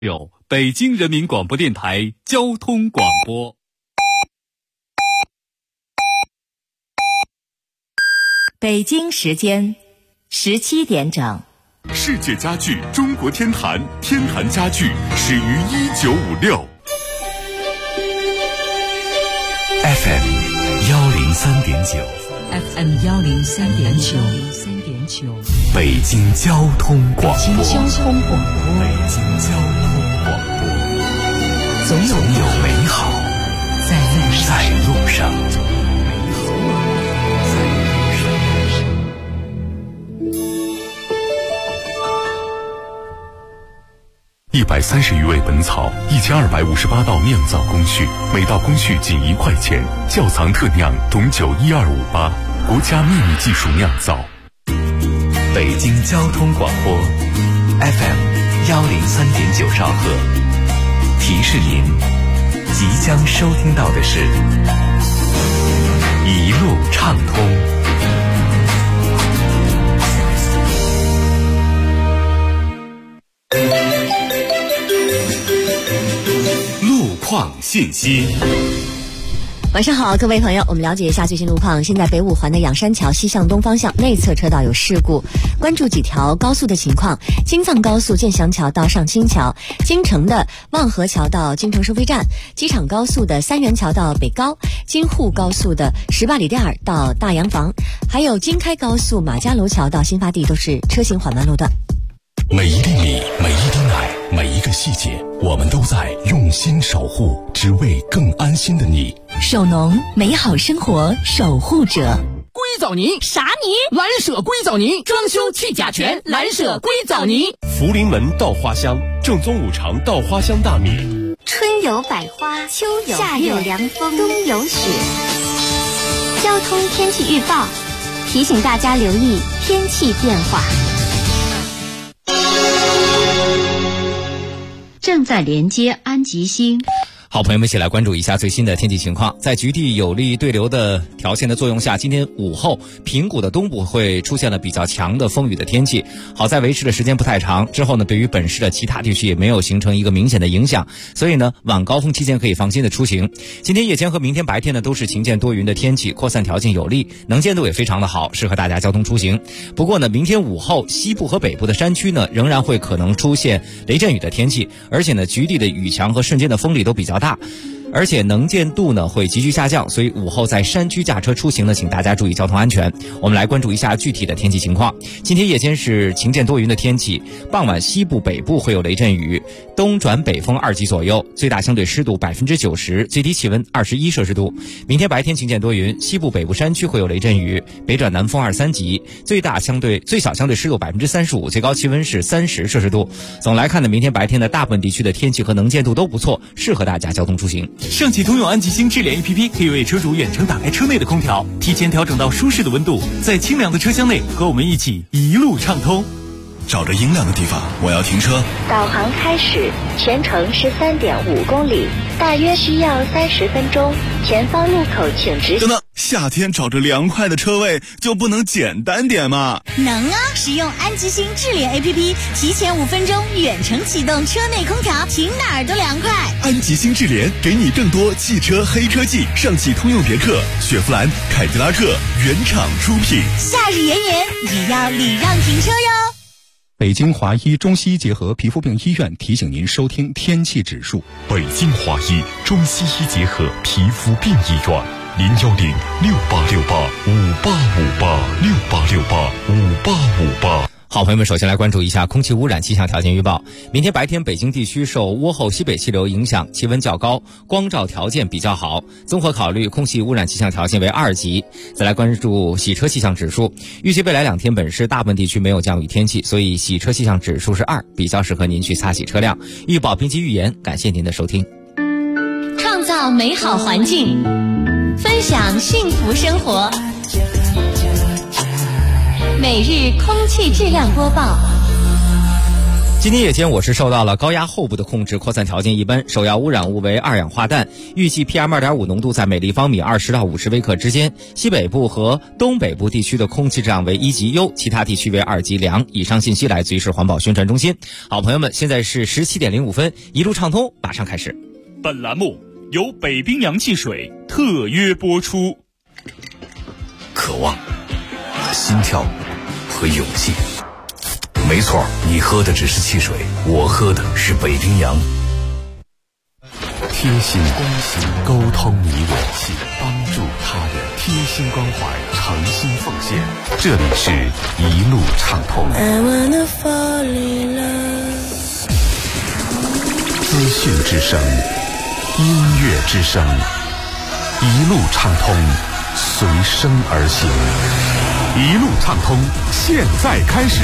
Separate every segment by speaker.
Speaker 1: 有北京人民广播电台交通广播。
Speaker 2: 北京时间17点整。
Speaker 3: 世界家具中国天坛，天坛家具始于1956。
Speaker 4: FM 103.9
Speaker 5: FM 103.9，
Speaker 4: 北京交通广播。
Speaker 5: 北京交通广播，总有
Speaker 4: 美好在路上。130余味本草，1258道酿造工序，每道工序仅1块钱。窖藏特酿董酒12588，国家秘密技术酿造。北京交通广播 FM 103.9兆赫，提示您即将收听到的是一路畅通。
Speaker 3: 况信息。
Speaker 2: 晚上好，各位朋友，我们了解一下最新路况。现在北五环的仰山桥西向东方向内侧车道有事故，关注几条高速的情况：京藏高速建祥桥到上清桥，京承的望河桥到京承收费站，机场高速的三元桥到北高，京沪高速的18里店到大洋房，还有京开高速马家楼桥到新发地都是车行缓慢路段。
Speaker 4: 每一粒米，每一滴奶，每一个细节，我们都在用心守护，只为更安心的你。
Speaker 5: 首农，美好生活守护者。
Speaker 6: 硅藻泥
Speaker 5: 啥泥？
Speaker 6: 蓝舍硅藻泥，装修去甲醛，蓝舍硅藻泥。
Speaker 7: 福临门稻花香，正宗五常稻花香大米。
Speaker 8: 春有百花，秋有夏有凉风，冬有雪。交通天气预报提醒大家留意天气变化。
Speaker 9: 正在连接安吉星。
Speaker 10: 好，朋友们一起来关注一下最新的天气情况。在局地有利对流的条件的作用下，今天午后平谷的东部会出现了比较强的风雨的天气。好在维持的时间不太长，之后呢，对于本市的其他地区也没有形成一个明显的影响，所以呢，晚高峰期间可以放心的出行。今天夜间和明天白天呢，都是晴间多云的天气，扩散条件有利，能见度也非常的好，适合大家交通出行。不过呢，明天午后西部和北部的山区呢，仍然会可能出现雷阵雨的天气，而且呢，局地的雨强和瞬间的风力都比较大，而且能见度呢会急剧下降，所以午后在山区驾车出行呢，请大家注意交通安全。我们来关注一下具体的天气情况。今天夜间是晴间多云的天气，傍晚西部北部会有雷阵雨，东转北风2级左右，最大相对湿度90%，最低气温21摄氏度。明天白天晴间多云，西部北部山区会有雷阵雨，北转南风2、3级，最小相对湿度35%，最高气温是30摄氏度。总来看呢，明天白天的大部分地区的天气和能见度都不错，适合大家交通出行。
Speaker 1: 上汽通用安吉星智联 APP 可以为车主远程打开车内的空调，提前调整到舒适的温度，在清凉的车厢内和我们一起一路畅通。
Speaker 4: 找着阴凉的地方，我要停车。
Speaker 8: 导航开始，全程13.5公里，大约需要30分钟。前方路口请直行。
Speaker 3: 等等，夏天找着凉快的车位就不能简单点吗？
Speaker 11: 能啊！使用安吉星智联 APP， 提前5分钟远程启动车内空调，停哪儿都凉快。
Speaker 3: 安吉星智联给你更多汽车黑科技，上汽通用别克、雪佛兰、凯迪拉克原厂出品。
Speaker 11: 夏日炎炎也要礼让停车哟。
Speaker 12: 北京华医中西医结合皮肤病医院提醒您收听天气指数。
Speaker 3: 北京华医中西医结合皮肤病医院，010-6868-5858，6868-5858。
Speaker 10: 好，朋友们，首先来关注一下空气污染气象条件预报。明天白天北京地区受涡后西北气流影响，气温较高，光照条件比较好，综合考虑空气污染气象条件为2级。再来关注洗车气象指数，预计未来2天本市大部分地区没有降雨天气，所以洗车气象指数是2，比较适合您去擦洗车辆。预报编辑预言，感谢您的收听。
Speaker 2: 创造美好环境，分享幸福生活。每日空气质量播报。
Speaker 10: 今天夜间我市受到了高压后部的控制，扩散条件一般，首要污染物为二氧化氮，预计 PM2.5 浓度在每立方米20到50微克之间。西北部和东北部地区的空气质量为1级优，其他地区为2级良。以上信息来自于市环保宣传中心。好，朋友们，现在是17点05分，一路畅通马上开始。
Speaker 1: 本栏目由北冰洋汽水特约播出。
Speaker 13: 渴望、心跳和勇气。没错，你喝的只是汽水，我喝的是北冰洋。
Speaker 4: 贴心关心，沟通你我心，帮助他人，贴心关怀，诚心奉献。这里是一路畅通。资讯之声，音乐之声，一路畅通，随声而行。一路畅通，现在开始。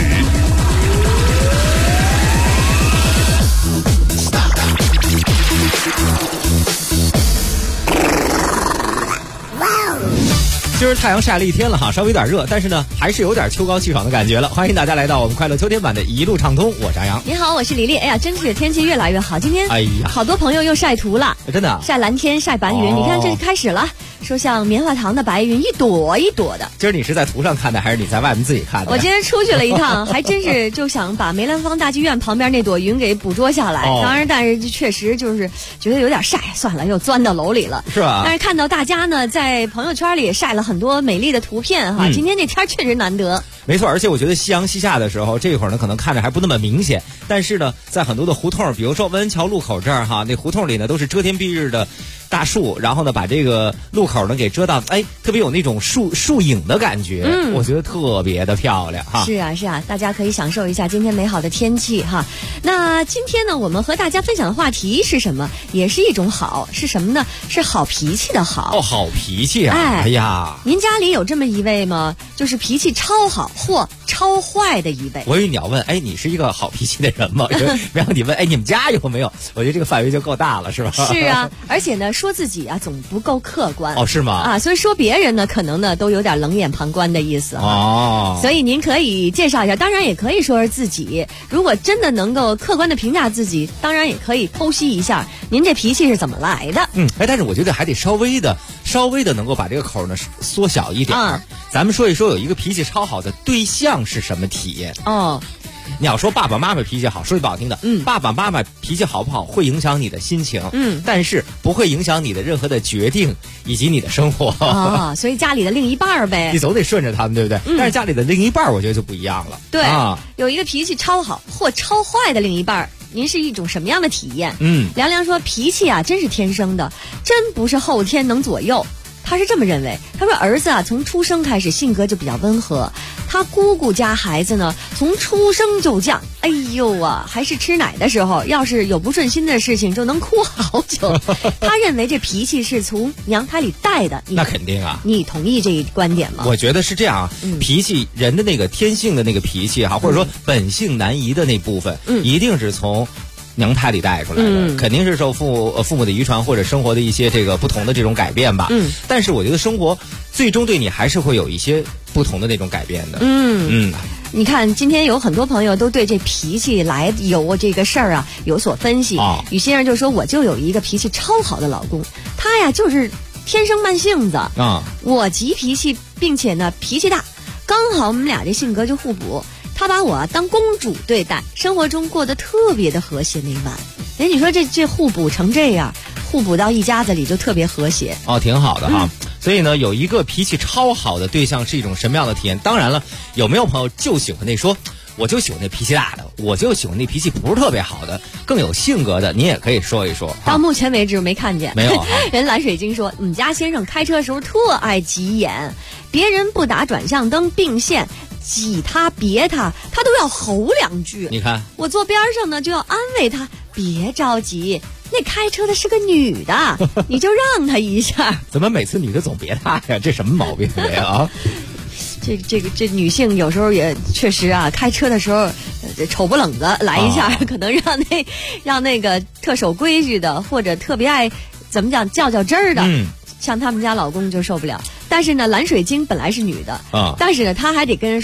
Speaker 10: 今儿太阳晒了一天了哈，稍微有点热，但是呢，还是有点秋高气爽的感觉了。欢迎大家来到我们快乐秋天版的一路畅通，我是阿阳。
Speaker 2: 你好，我是李丽。哎呀，真是天气越来越好，今天好多朋友又晒图了，
Speaker 10: 真的
Speaker 2: 晒蓝天、晒白云。你看，这开始了，说像棉花糖的白云，一朵一朵的。
Speaker 10: 今儿你是在图上看的，还是你在外面自己看的？
Speaker 2: 我今天出去了一趟，还真是就想把梅兰芳大剧院旁边那朵云给捕捉下来。当然，但是确实就是觉得有点晒，算了，又钻到楼里了，
Speaker 10: 是吧？
Speaker 2: 但是看到大家呢，在朋友圈里也晒了很多美丽的图片哈。今天这天确实难得。
Speaker 10: 没错，而且我觉得夕阳西下的时候，这会儿呢可能看着还不那么明显，但是呢，在很多的胡同，比如说文恩桥路口这儿哈，那胡同里呢都是遮天蔽日的大树，然后呢把这个路口呢给遮到，特别有那种树影的感觉，我觉得特别的漂亮哈。
Speaker 2: 是啊是啊，大家可以享受一下今天美好的天气哈。那今天呢，我们和大家分享的话题是什么？也是一种好，是什么呢？是好脾气的好。
Speaker 10: 哦，好脾气啊！哎呀，
Speaker 2: 您家里有这么一位吗？就是脾气超好或超坏的一位。
Speaker 10: 我以为你要问，你是一个好脾气的人吗？然后你问，你们家有没有？我觉得这个范围就够大了，是吧？
Speaker 2: 是啊，而且呢，说自己啊总不够客观。
Speaker 10: 哦，是吗？
Speaker 2: 啊，所以说别人呢，可能呢都有点冷眼旁观的意思哦。所以您可以介绍一下，当然也可以说是自己。如果真的能够客观的评价自己，当然也可以剖析一下您这脾气是怎么来的。
Speaker 10: 但是我觉得还得稍微的能够把这个口呢缩小一点。咱们说一说有一个脾气超好的对象是什么体验哦。你要说爸爸妈妈脾气好，说句不好听的，爸爸妈妈脾气好不好会影响你的心情，但是不会影响你的任何的决定以及你的生活
Speaker 2: 所以家里的另一半呗，
Speaker 10: 你总得顺着他们，对不对？但是家里的另一半我觉得就不一样了。
Speaker 2: 对有一个脾气超好或超坏的另一半，您是一种什么样的体验？凉凉说脾气啊真是天生的，真不是后天能左右。他是这么认为，他说儿子啊从出生开始性格就比较温和，他姑姑家孩子呢从出生就犟，哎呦啊，还是吃奶的时候要是有不顺心的事情就能哭好久。他认为这脾气是从娘胎里带的。
Speaker 10: 那肯定啊，
Speaker 2: 你同意这一观点吗？
Speaker 10: 我觉得是这样脾气人的那个天性的那个脾气或者说本性难移的那部分一定是从娘胎里带出来的，肯定是受父母的遗传或者生活的一些这个不同的这种改变吧。但是我觉得生活最终对你还是会有一些不同的那种改变的。
Speaker 2: 你看今天有很多朋友都对这脾气来由这个事儿啊有所分析。于先生就说，我就有一个脾气超好的老公，他呀就是天生慢性子我急脾气，并且呢脾气大，刚好我们俩这性格就互补。他把我当公主对待，生活中过得特别的和谐美满。你说这互补成这样，互补到一家子里就特别和谐
Speaker 10: 挺好的哈。所以呢，有一个脾气超好的对象是一种什么样的体验？当然了，有没有朋友就喜欢那说我就喜欢那脾气大的，我就喜欢那脾气不是特别好的，更有性格的，你也可以说一说。
Speaker 2: 到目前为止没看见，
Speaker 10: 没有
Speaker 2: 人蓝水晶说，我们家先生开车的时候特爱急眼，别人不打转向灯并线挤他别他都要吼两句。
Speaker 10: 你看
Speaker 2: 我坐边上呢就要安慰他，别着急，那开车的是个女的你就让他一下。
Speaker 10: 怎么每次女的总别他呀？这什么毛病啊？
Speaker 2: 这女性有时候也确实啊，开车的时候丑不冷子来一下，可能让那个特守规矩的或者特别爱怎么讲较真儿的，像他们家老公就受不了。但是呢，蓝水晶本来是女的但是呢，她还得跟人说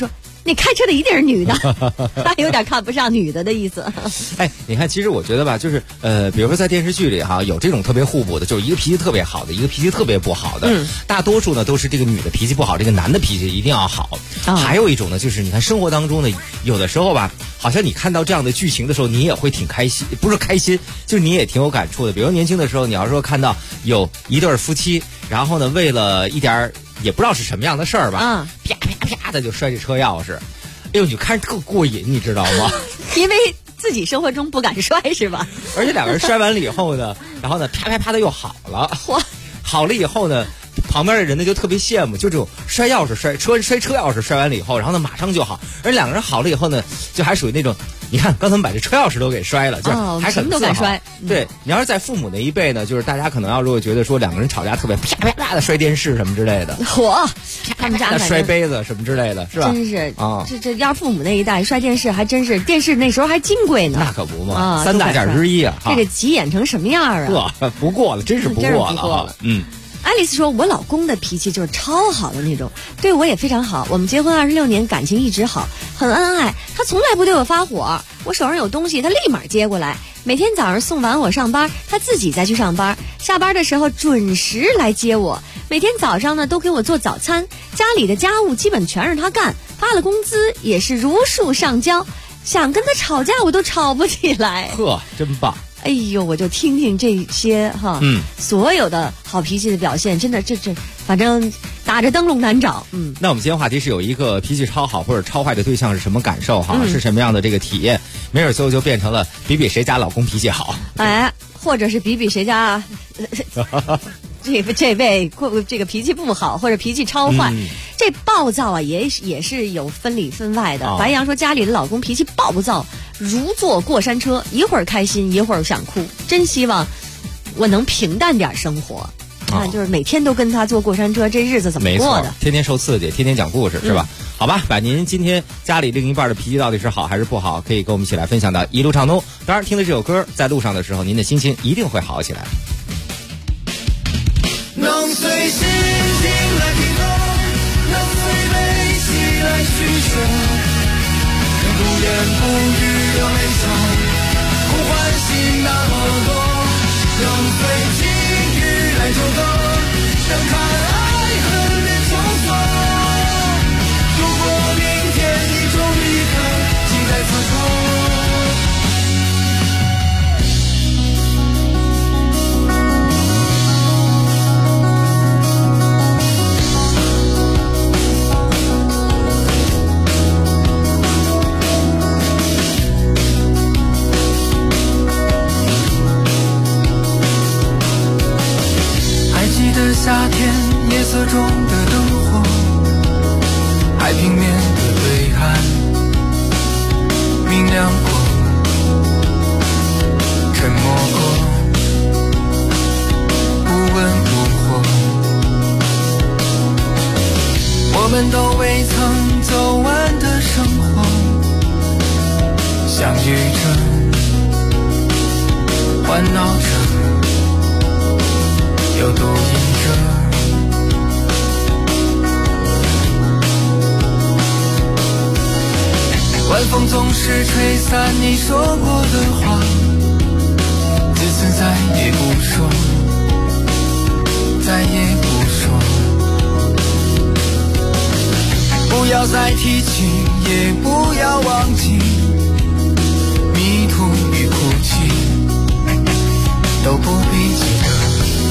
Speaker 2: 那开车的一定是女的，他有点看不上女的的意思。
Speaker 10: 哎，你看，其实我觉得吧，就是比如说在电视剧里哈，有这种特别互补的，就是一个脾气特别好的，一个脾气特别不好的。大多数呢都是这个女的脾气不好，这个男的脾气一定要好。还有一种呢，就是你看生活当中呢，有的时候吧，好像你看到这样的剧情的时候，你也会挺开心，不是开心，就是你也挺有感触的。比如年轻的时候，你要说看到有一对夫妻，然后呢，为了一点也不知道是什么样的事儿吧，啪啪啪的就摔这车钥匙，哎呦，你看着特过瘾，你知道吗？
Speaker 2: 因为自己生活中不敢摔是吧？
Speaker 10: 而且两个人摔完了以后呢，然后呢，啪啪啪的又好了。好了以后呢，旁边的人呢就特别羡慕，就这种摔钥匙、摔车钥匙摔完了以后，然后呢马上就好。而两个人好了以后呢，就还属于那种，你看刚才我们把这车钥匙都给摔了，就是还很
Speaker 2: 什么都敢摔。
Speaker 10: 对，你要是在父母那一辈呢，就是大家可能要如果觉得说两个人吵架特别啪啪啪的摔电视什么之类的，他们家摔杯子什么之类的，是吧？
Speaker 2: 真是这要是父母那一代摔电视，还真是电视那时候还金贵呢。
Speaker 10: 那可不嘛，3大件之一啊！
Speaker 2: 这个急眼成什么样啊？
Speaker 10: 不过了，真是不过了。
Speaker 2: 爱丽丝说，我老公的脾气就是超好的那种，对我也非常好，我们结婚26年，感情一直好，很恩爱。他从来不对我发火，我手上有东西他立马接过来，每天早上送完我上班，他自己再去上班，下班的时候准时来接我，每天早上呢都给我做早餐，家里的家务基本全是他干，发了工资也是如数上交，想跟他吵架我都吵不起来。
Speaker 10: 呵，真棒。
Speaker 2: 哎呦，我就听听这些哈，所有的好脾气的表现，真的这反正打着灯笼难找。
Speaker 10: 那我们今天话题是有一个脾气超好或者超坏的对象是什么感受哈？是什么样的这个体验？没准最后就变成了比谁家老公脾气好，
Speaker 2: 或者是比谁家这位这个脾气不好，或者脾气超坏。这暴躁啊，也是有分里分外的。白羊说家里的老公脾气暴躁，如坐过山车，一会儿开心一会儿想哭，真希望我能平淡点生活。看，就是每天都跟他坐过山车，这日子怎么过的？
Speaker 10: 天天受刺激，天天讲故事，是吧？好吧，把您今天家里另一半的脾气到底是好还是不好，可以跟我们一起来分享到一路畅通。当然，听了这首歌，在路上的时候，您的心情一定会好起来。
Speaker 14: 能随心情来平衡，能随悲喜来取舍，能不言不语的微笑，不唤醒那么多，能随境遇来纠葛，能看爱恨变秋色。如果明天你终离开，请在此刻。夏天夜色中的灯火，海平面的对岸明亮过，沉默过，不温不火。我们都未曾走完的生活，相遇着，欢闹着，又多隐着。晚风总是吹散你说过的话，自此再也不说，再也不说。不要再提起，也不要忘记，迷途与哭泣都不必记得。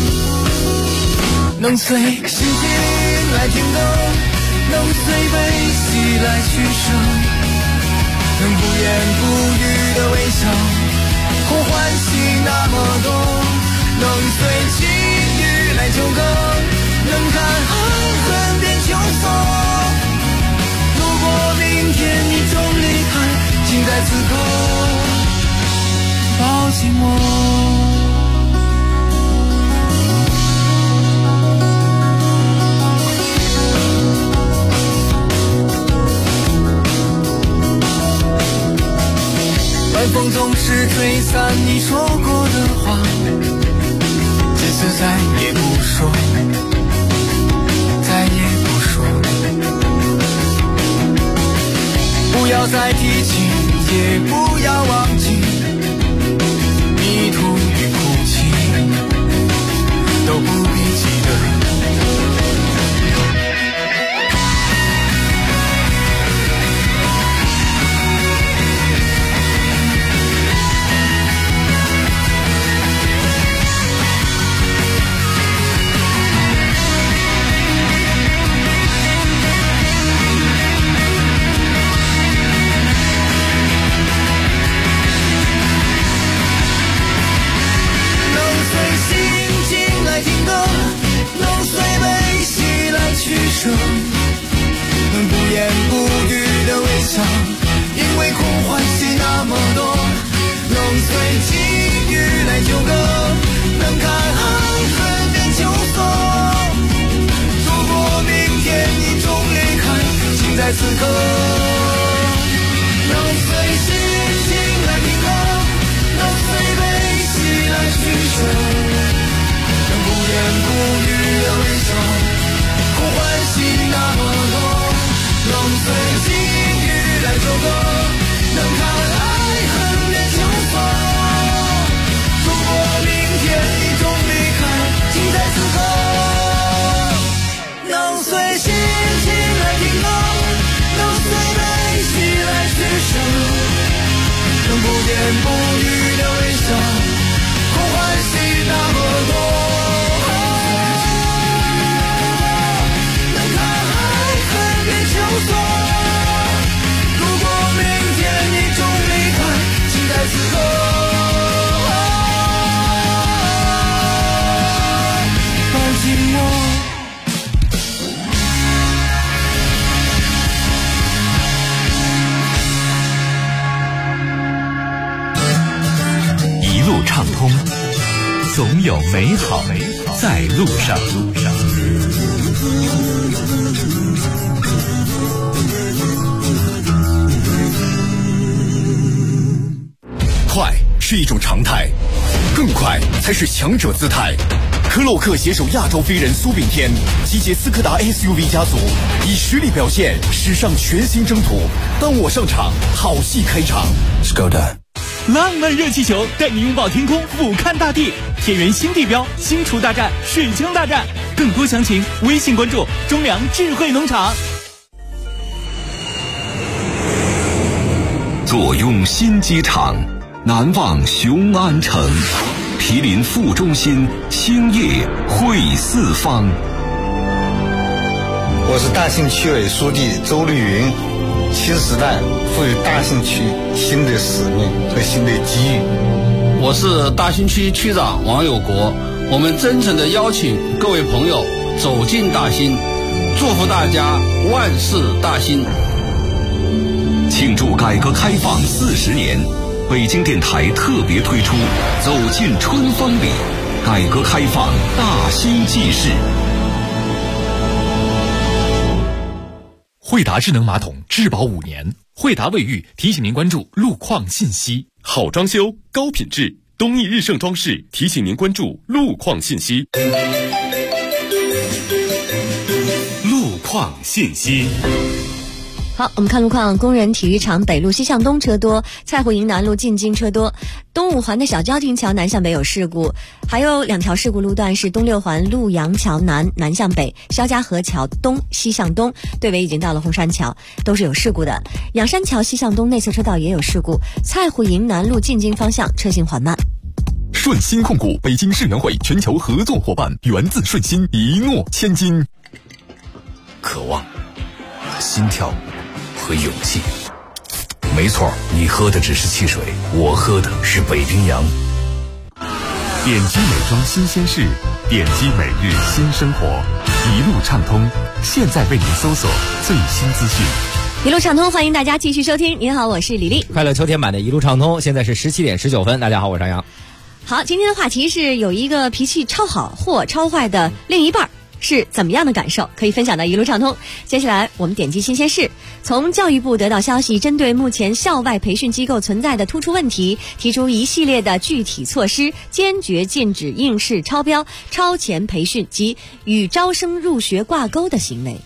Speaker 14: 能随心情来停留，能随悲喜来取舍，能不言不语的微笑，或欢喜那么多，能随境遇来纠葛，能看爱恨变秋色。如果明天你终离开，请在此刻抱紧我。晚风总是吹散你说过的话，自此再也不说，再也不说。 再提起，也不要忘记，迷途与哭泣都不必记得。能不言不语的微笑，因为空欢喜那么多，能随机遇来纠葛，能看海恨变秋色。如果明天你终离开，请在此刻，能随心情来平衡，能随悲喜来取舍，能不言不语的微笑。不欢喜那么多，能随机遇来纠葛，能看爱恨变秋色。如果明天你终离开，请在此刻，能随心情来平衡，能随悲喜来取舍，能不言不语的微笑，空欢喜那么多。如果明天你终离开，请在此刻抱紧我。
Speaker 1: 一路畅通，总有美好在路上。
Speaker 3: 快是一种常态，更快才是强者姿态。科洛克携手亚洲飞人苏炳添，集结斯柯达 SUV 家族，以实力表现史上全新征途。当我上场，好戏开场。Skoda
Speaker 1: 浪漫热气球带你拥抱天空，俯瞰大地。田园新地标，新厨大战，水枪大战。更多详情，微信关注中粮智慧农场。
Speaker 13: 坐拥新机场，难忘雄安城，毗邻副中心，兴业汇四方。
Speaker 15: 我是大兴区委书记周绿云。新时代赋予大兴区新的使命和新的机遇。
Speaker 16: 我是大兴区区长王有国。我们真诚地邀请各位朋友走进大兴，祝福大家万事大兴。
Speaker 13: 庆祝改革开放40年，北京电台特别推出《走进春风里》，改革开放大兴纪事。
Speaker 1: 惠达智能马桶质保5年，惠达卫浴提醒您关注路况信息。
Speaker 7: 好装修，高品质，东义日盛装饰提醒您关注路况信息。
Speaker 1: 路况信息。
Speaker 2: 好，我们看路况。工人体育场北路西向东车多，蔡湖营南路进京车多。东五环的小交亭桥南向北有事故，还有2条事故路段是东六环陆阳桥南向北，肖家河桥东西向东，队尾已经到了红山桥，都是有事故的。仰山桥西向东内侧车道也有事故，蔡湖营南路进京方向车行缓慢。
Speaker 3: 顺鑫控股，北京世园会全球合作伙伴，源自顺鑫，一诺千金。
Speaker 13: 渴望，心跳和勇气。没错，你喝的只是汽水，我喝的是北冰洋。
Speaker 4: 点击美妆新鲜事，点击每日新生活，一路畅通，现在为您搜索最新资讯。
Speaker 2: 一路畅通，欢迎大家继续收听。您好，我是李丽。
Speaker 10: 快乐秋天版的一路畅通，现在是17点19分。大家好，我是张扬。
Speaker 2: 好，今天的话题是有一个脾气超好或超坏的另一半是怎么样的感受，可以分享到一路畅通。接下来我们点击新鲜事，从教育部得到消息，针对目前校外培训机构存在的突出问题，提出一系列的具体措施，坚决禁止应试超标、超前培训及与招生入学挂钩的行为。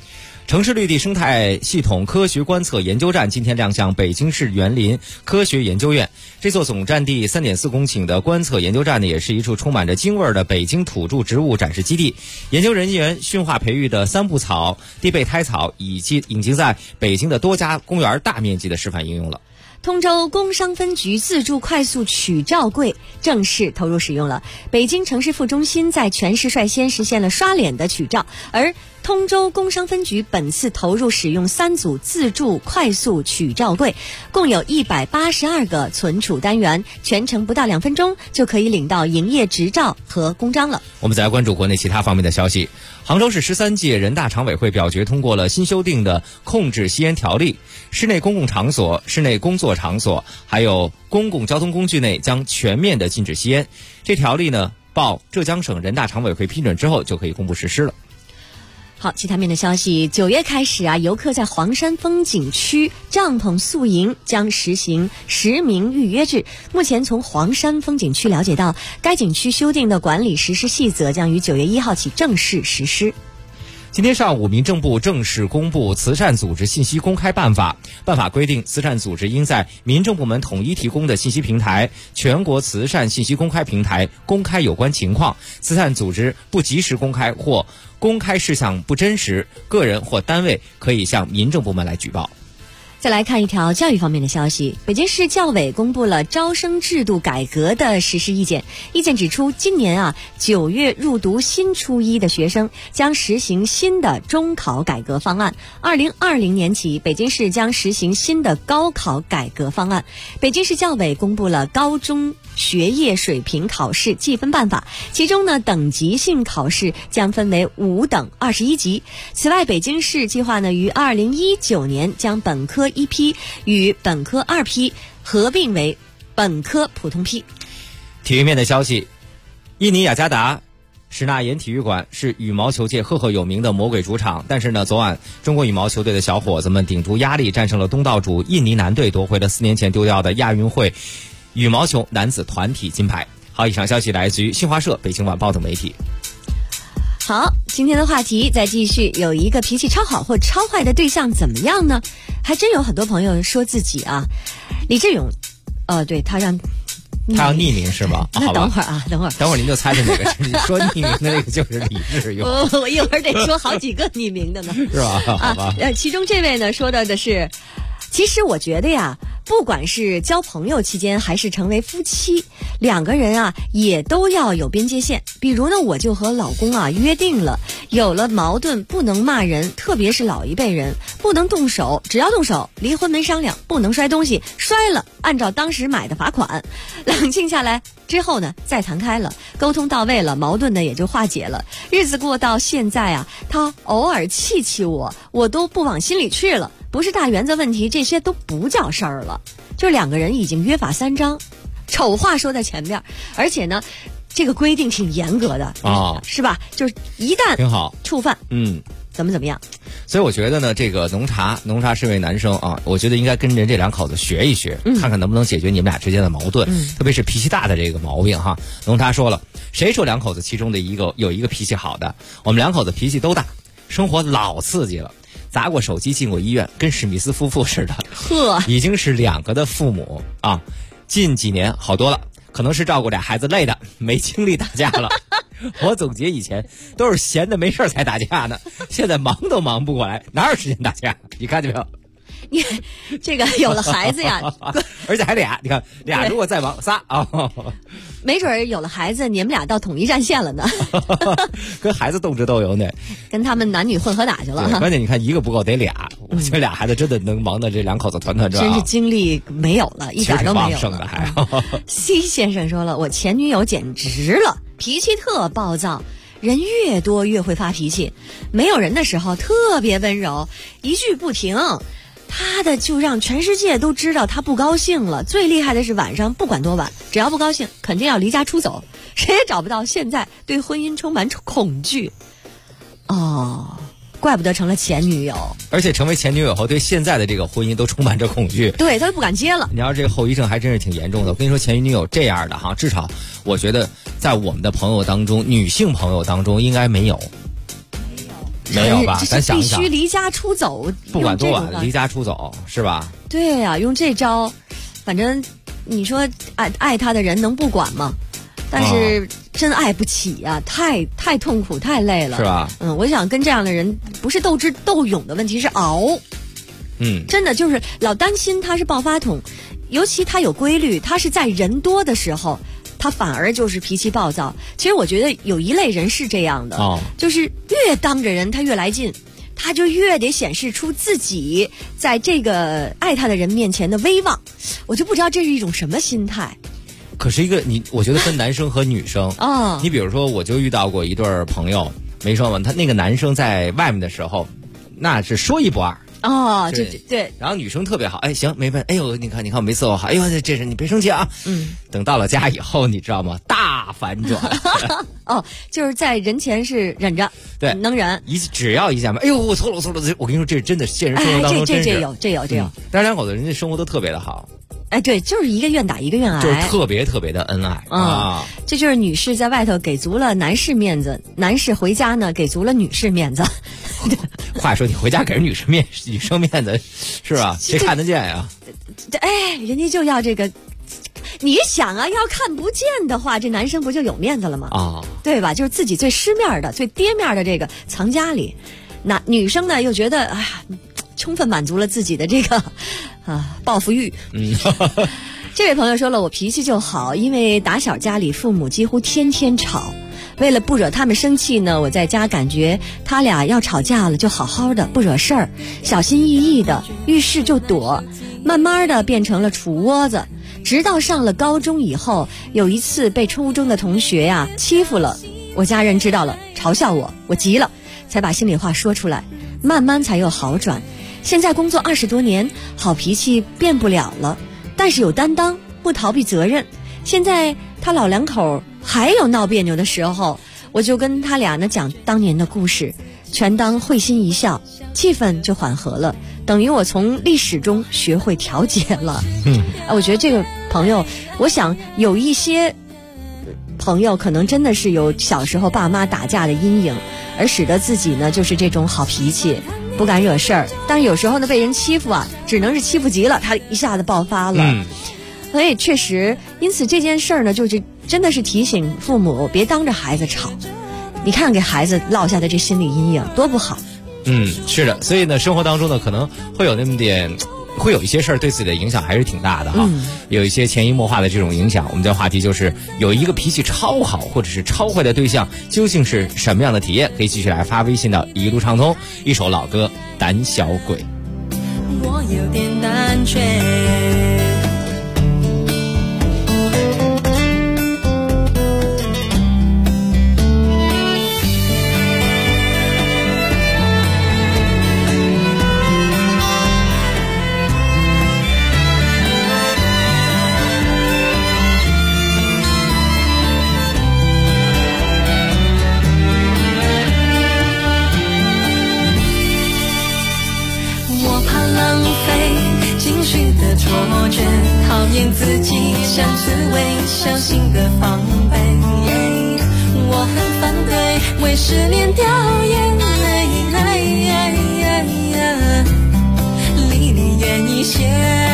Speaker 10: 城市绿地生态系统科学观测研究站今天亮相北京市园林科学研究院。这座总占地3.4公顷的观测研究站呢，也是一处充满着京味儿的北京土著植物展示基地。研究人员驯化培育的三步草、地被胎草已经在北京的多家公园大面积的示范应用了。
Speaker 2: 通州工商分局自助快速取照柜正式投入使用了。北京城市副中心在全市率先实现了刷脸的取照，而通州工商分局本次投入使用3组自助快速取照柜，共有182个存储单元，全程不到2分钟就可以领到营业执照和公章了。
Speaker 10: 我们再来关注国内其他方面的消息。杭州市13届人大常委会表决通过了新修订的控制吸烟条例，室内公共场所、室内工作场所还有公共交通工具内将全面的禁止吸烟。这条例呢，报浙江省人大常委会批准之后就可以公布实施了。
Speaker 2: 好，其他面的消息，9月开始啊，游客在黄山风景区帐篷宿营将实行实名预约制。目前从黄山风景区了解到，该景区修订的管理实施细则将于9月1号起正式实施。
Speaker 10: 今天上午，民政部正式公布《慈善组织信息公开办法》。办法规定，慈善组织应在民政部门统一提供的信息平台——全国慈善信息公开平台公开有关情况。慈善组织不及时公开或公开事项不真实，个人或单位可以向民政部门来举报。
Speaker 2: 再来看一条教育方面的消息，北京市教委公布了招生制度改革的实施意见。意见指出，今年9月入读新初一的学生将实行新的中考改革方案。2020年起，北京市将实行新的高考改革方案。北京市教委公布了高中学业水平考试计分办法，其中呢，等级性考试将分为5等21级。此外，北京市计划呢，于2019年将本科1批与本科2批合并为本科普通批。
Speaker 10: 体育面的消息，印尼雅加达史纳岩体育馆是羽毛球界赫赫有名的魔鬼主场，但是呢，昨晚中国羽毛球队的小伙子们顶住压力，战胜了东道主印尼男队，夺回了4年前丢掉的亚运会羽毛球男子团体金牌。好，以上消息来自于新华社、北京晚报等媒体。
Speaker 2: 好，今天的话题再继续，有一个脾气超好或超坏的对象怎么样呢？还真有很多朋友说自己李志勇，对，他要
Speaker 10: 匿名是吗？
Speaker 2: 那等会儿
Speaker 10: 等会儿您就猜猜哪个是你说匿名的那个就是李志勇。
Speaker 2: 我一会儿得说好几个匿名的呢，
Speaker 10: 是吧？好吧。
Speaker 2: 其中这位呢说到的是，其实我觉得呀，不管是交朋友期间还是成为夫妻，两个人也都要有边界线。比如呢，我就和老公约定了，有了矛盾不能骂人，特别是老一辈人，不能动手，只要动手离婚没商量，不能摔东西，摔了按照当时买的罚款。冷静下来之后呢，再谈开了，沟通到位了，矛盾呢也就化解了。日子过到现在他偶尔气我，我都不往心里去了。不是大原则问题，这些都不叫事儿了。就两个人已经约法3章，丑话说在前面，而且呢，这个规定挺严格的是吧？就是一旦
Speaker 10: 挺好
Speaker 2: 触犯，怎么样？
Speaker 10: 所以我觉得呢，这个浓茶是位男生我觉得应该跟着这两口子学一学，看看能不能解决你们俩之间的矛盾，特别是脾气大的这个毛病哈。浓茶说了，谁说两口子其中的有一个脾气好的？我们两口子脾气都大，生活老刺激了。砸过手机，进过医院，跟史密斯夫妇似的，已经是2个的父母近几年好多了，可能是照顾俩孩子累的，没精力打架了。我总结以前都是闲的没事才打架呢，现在忙都忙不过来，哪有时间打架？你看见没有？
Speaker 2: 你这个有了孩子呀，
Speaker 10: 而且还俩，你看俩如果再忙仨
Speaker 2: 没准有了孩子，你们俩到统一战线了呢。
Speaker 10: 跟孩子斗智斗勇呢，
Speaker 2: 跟他们男女混合打去了。
Speaker 10: 关键你看一个不够得俩，我觉得俩孩子真的能忙得这两口子团团转，
Speaker 2: 真是精力没有了，一点都没有了。
Speaker 10: 还
Speaker 2: C 先生说了，我前女友简直了，脾气特暴躁。人越多越会发脾气，没有人的时候特别温柔，一句不停，他的就让全世界都知道他不高兴了。最厉害的是晚上不管多晚，只要不高兴肯定要离家出走，谁也找不到。现在对婚姻充满恐惧，怪不得成了前女友。
Speaker 10: 而且成为前女友后，对现在的这个婚姻都充满着恐惧，
Speaker 2: 对，他都不敢接了。
Speaker 10: 你要这个后遗症还真是挺严重的。我跟你说，前女友这样的至少我觉得在我们的朋友当中，女性朋友当中应该没有。 没有吧？咱想一想，
Speaker 2: 必须离家出走，
Speaker 10: 不管多晚离家出走是吧？
Speaker 2: 对呀、用这招，反正你说爱他的人能不管吗？但是真爱不起呀、太痛苦，太累了，
Speaker 10: 是吧？
Speaker 2: 我想跟这样的人不是斗智斗勇的问题，是熬。真的就是老担心他是爆发筒，尤其他有规律，他是在人多的时候，他反而就是脾气暴躁。其实我觉得有一类人是这样的，就是越当着人他越来劲，他就越得显示出自己在这个爱他的人面前的威望。我就不知道这是一种什么心态。
Speaker 10: 可是我觉得分男生和女生你比如说，我就遇到过一对朋友，没说完，他那个男生在外面的时候，那是说一不二。
Speaker 2: 对，
Speaker 10: 然后女生特别好，哎，行，没问，哎呦，你看我没伺候好，哎呦，这是你别生气啊。等到了家以后，你知道吗？大反转。
Speaker 2: 就是在人前是忍着，
Speaker 10: 对，
Speaker 2: 能忍。
Speaker 10: 只要一见面，哎呦，我错了，我跟你说，这真的现实生活当中真是
Speaker 2: 这有。
Speaker 10: 但是两口子人家生活都特别的好。
Speaker 2: 哎，对，就是一个愿打一个愿挨，
Speaker 10: 就是特别特别的恩爱
Speaker 2: 这就是女士在外头给足了男士面子，男士回家呢给足了女士面子。
Speaker 10: 话说你回家给人女生面子是吧？谁看得见呀？
Speaker 2: 哎，人家就要这个。你想啊，要看不见的话，这男生不就有面子了吗？对吧？就是自己最失面的、最跌面的这个藏家里，那女生呢又觉得哎呀，充分满足了自己的这个报复欲。这位朋友说了，我脾气就好，因为打小家里父母几乎天天吵，为了不惹他们生气呢，我在家感觉他俩要吵架了就好好的不惹事儿，小心翼翼的，遇事就躲，慢慢的变成了杵窝子。直到上了高中以后，有一次被初中的同学呀欺负了，我家人知道了，嘲笑我急了，才把心里话说出来，慢慢才有好转。现在工作20多年，好脾气变不了了，但是有担当，不逃避责任。现在他老两口还有闹别扭的时候，我就跟他俩呢讲当年的故事，全当会心一笑，气氛就缓和了，等于我从历史中学会调节了。我觉得这个朋友，我想有一些朋友可能真的是有小时候爸妈打架的阴影，而使得自己呢就是这种好脾气，不敢惹事儿。但是有时候呢被人欺负啊，只能是欺负急了，他一下子爆发了。所以确实，因此这件事儿呢，就是真的是提醒父母别当着孩子吵。你看给孩子落下的这心理阴影多不好。
Speaker 10: 是的，所以呢，生活当中呢，可能会有那么点，会有一些事儿对自己的影响还是挺大的哈。有一些潜移默化的这种影响。我们的话题就是有一个脾气超好或者是超坏的对象，究竟是什么样的体验？可以继续来发微信到一路畅通，一首老歌《胆小鬼》。
Speaker 14: 我有点胆怯。讨厌自己像刺猬，小心的防备。我很反对为失恋掉眼泪，离你远一些。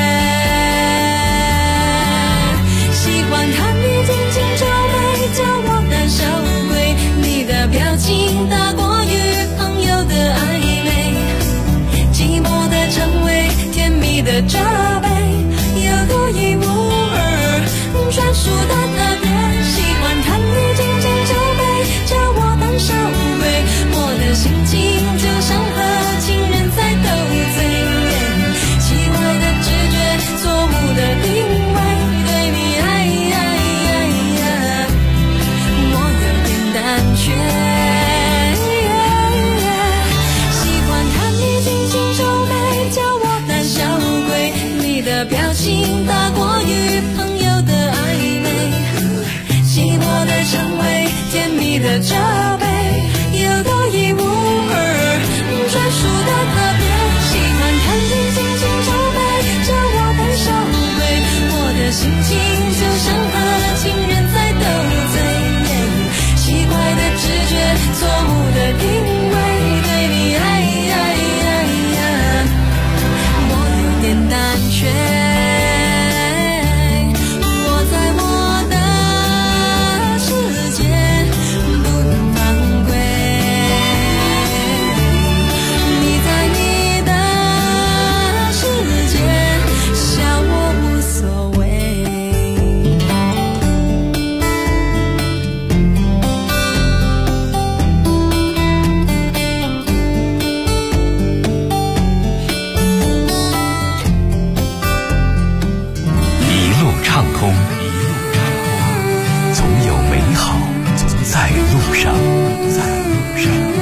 Speaker 14: 喜欢看你紧紧皱眉，叫我胆小鬼。你的表情大过于朋友的暧昧，寂寞的称谓，甜蜜的责备。独一无二，专属的特别。喜欢看你紧紧皱眉，叫我胆小鬼。我的心情就像和情人在斗嘴，奇怪的直觉，错误的定位，对你我有点胆怯。喜欢看你紧紧皱眉，叫我胆小鬼。你的表情大过于朋友的暧昧，寂寞的称谓，甜蜜的责备，又独一无二，专属的特别。喜欢看你紧紧皱眉，叫我胆小鬼。我的心情就像和情人在斗嘴，奇怪的直觉，错误的定位，对
Speaker 3: 在路上，在路上。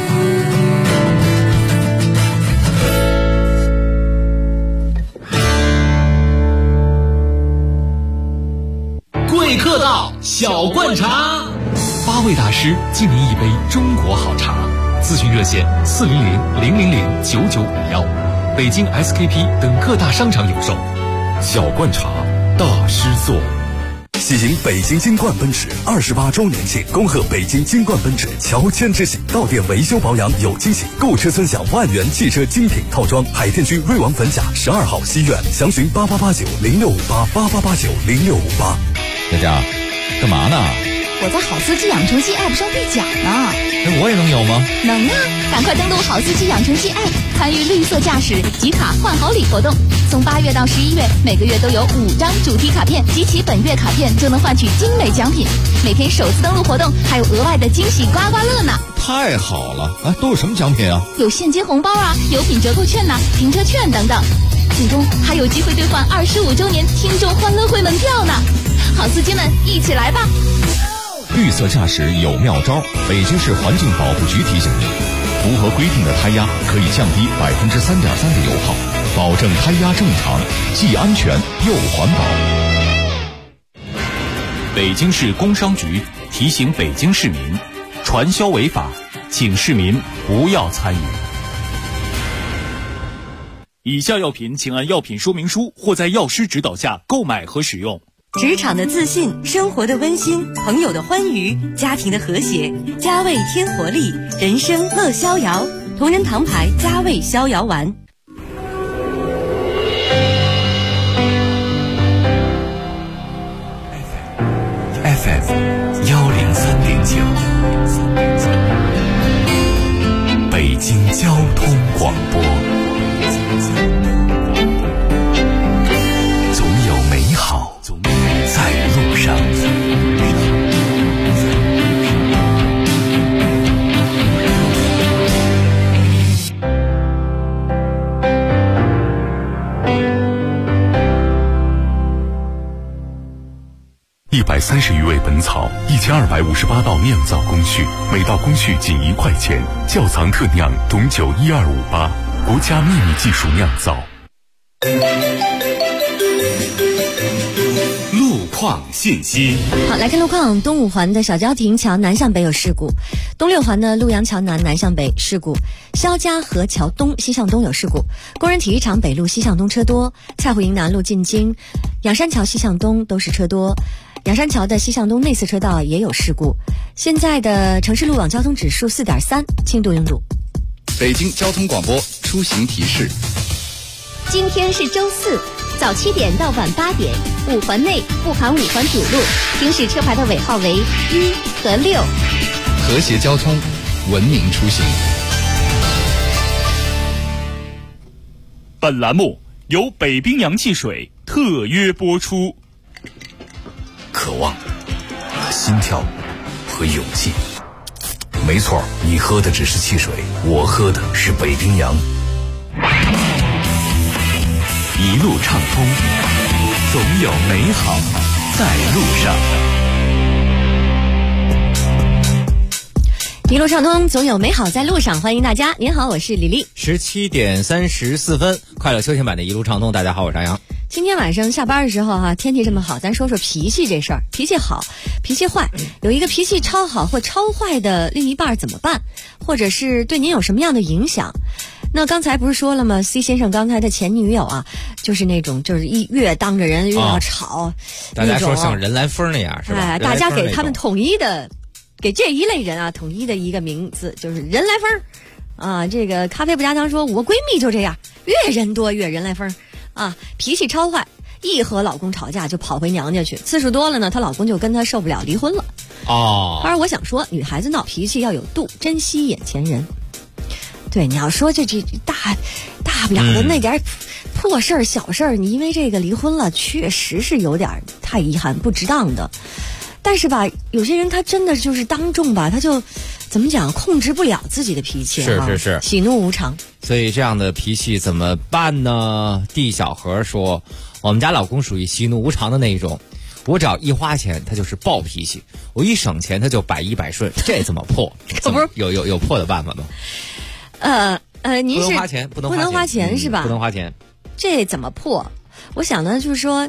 Speaker 1: 贵客到，小灌茶，8位大师敬您一杯中国好茶。咨询热线400-000-9951，北京 SKP 等各大商场有售。
Speaker 7: 小灌茶，大师座。
Speaker 3: 喜迎北京金冠奔驰28周年庆，恭贺北京金冠奔驰乔迁之喜，到店维修保养有惊喜，购车尊享万元汽车精品套装。海淀区瑞王粉甲12号西苑，详询8889065888890658。
Speaker 10: 佳佳，干嘛呢？
Speaker 11: 我在好司机养成系 App 上兑奖呢。
Speaker 10: 我也能有吗？
Speaker 11: 能啊！赶快登录好司机养成系 App， 参与绿色驾驶集卡换好礼活动。从8月到11月，每个月都有5张主题卡片，集齐本月卡片就能换取精美奖品。每天首次登录活动还有额外的惊喜刮刮乐呢！
Speaker 10: 太好了！都有什么奖品啊？
Speaker 11: 有现金红包啊，油品折扣券呐，停车券等等。最终还有机会兑换25周年听众欢乐会门票呢！好司机们，一起来吧！
Speaker 4: 绿色驾驶有妙招，北京市环境保护局提醒您，符合规定的胎压可以降低3.3%的油耗，保证胎压正常，既安全又环保。
Speaker 1: 北京市工商局提醒北京市民，传销违法，请市民不要参与。以下药品请按药品说明书或在药师指导下购买和使用。
Speaker 17: 职场的自信，生活的温馨，朋友的欢愉，家庭的和谐，佳味添活力，人生乐逍遥。同仁堂牌佳味逍遥丸。
Speaker 3: FM 103.9，北京交通广播。总有美好在路上。
Speaker 4: 130余味本草，1258道酿造工序，每道工序仅1块钱。窖藏特酿董酒12588，国家秘密技术酿造。
Speaker 1: 路况信息。
Speaker 2: 好，来看路况。东5环的小郊亭桥南向北有事故，东6环的陆阳桥南南向北事故，肖家河桥东西向东有事故，工人体育场北路西向东车多，蔡虎营南路进京，仰山桥西向东都是车多，仰山桥的西向东内四车道也有事故。现在的城市路网交通指数4.3，轻度拥堵。
Speaker 18: 北京交通广播出行提示。
Speaker 8: 今天是周四，早7点到晚8点，5环内不含5环堵路，行驶车牌的尾号为1和6。
Speaker 18: 和谐交通，文明出行。
Speaker 1: 本栏目由北冰洋汽水特约播出。
Speaker 3: 渴望、心跳和勇气。没错，你喝的只是汽水，我喝的是北冰洋。一路畅通，总有美好在路上。
Speaker 2: 一路畅通，总有美好在路上。欢迎大家，您好，我是李丽。
Speaker 10: 17点34分，快乐秋天版的一路畅通。大家好，我是张扬。
Speaker 2: 今天晚上下班的时候哈，天气这么好，咱说说脾气这事儿。脾气好，脾气坏，有一个脾气超好或超坏的另一半怎么办？或者是对您有什么样的影响？那刚才不是说了吗 ？C 先生刚才的前女友啊，就是那种就是越当着人越要吵，
Speaker 10: 大家说像人来疯那样是吧？
Speaker 2: 哎，大家给他们统一的，给这一类人啊统一的一个名字，就是人来疯啊。这个咖啡不加糖说，我闺蜜就这样，越人多越人来疯啊，脾气超坏，一和老公吵架就跑回娘家去，次数多了呢，她老公就跟她受不了，离婚了。而我想说，女孩子闹脾气要有度，珍惜眼前人。对，你要说这大不了的那点破事儿、小事儿，你因为这个离婚了，确实是有点太遗憾、不值当的。但是吧，有些人他真的就是当众吧，他就怎么讲，控制不了自己的脾气，
Speaker 10: 是
Speaker 2: 喜怒无常。
Speaker 10: 所以这样的脾气怎么办呢？D 小何说，我们家老公属于喜怒无常的那一种。 我只要一花钱，他就是暴脾气；我一省钱，他就百依百顺。这怎么破？
Speaker 2: 可不是
Speaker 10: 有破的办法吗？
Speaker 2: 您是
Speaker 10: 不能花钱，不能
Speaker 2: 花钱是吧？
Speaker 10: 不能花钱，
Speaker 2: 这怎么破？我想呢，就是说，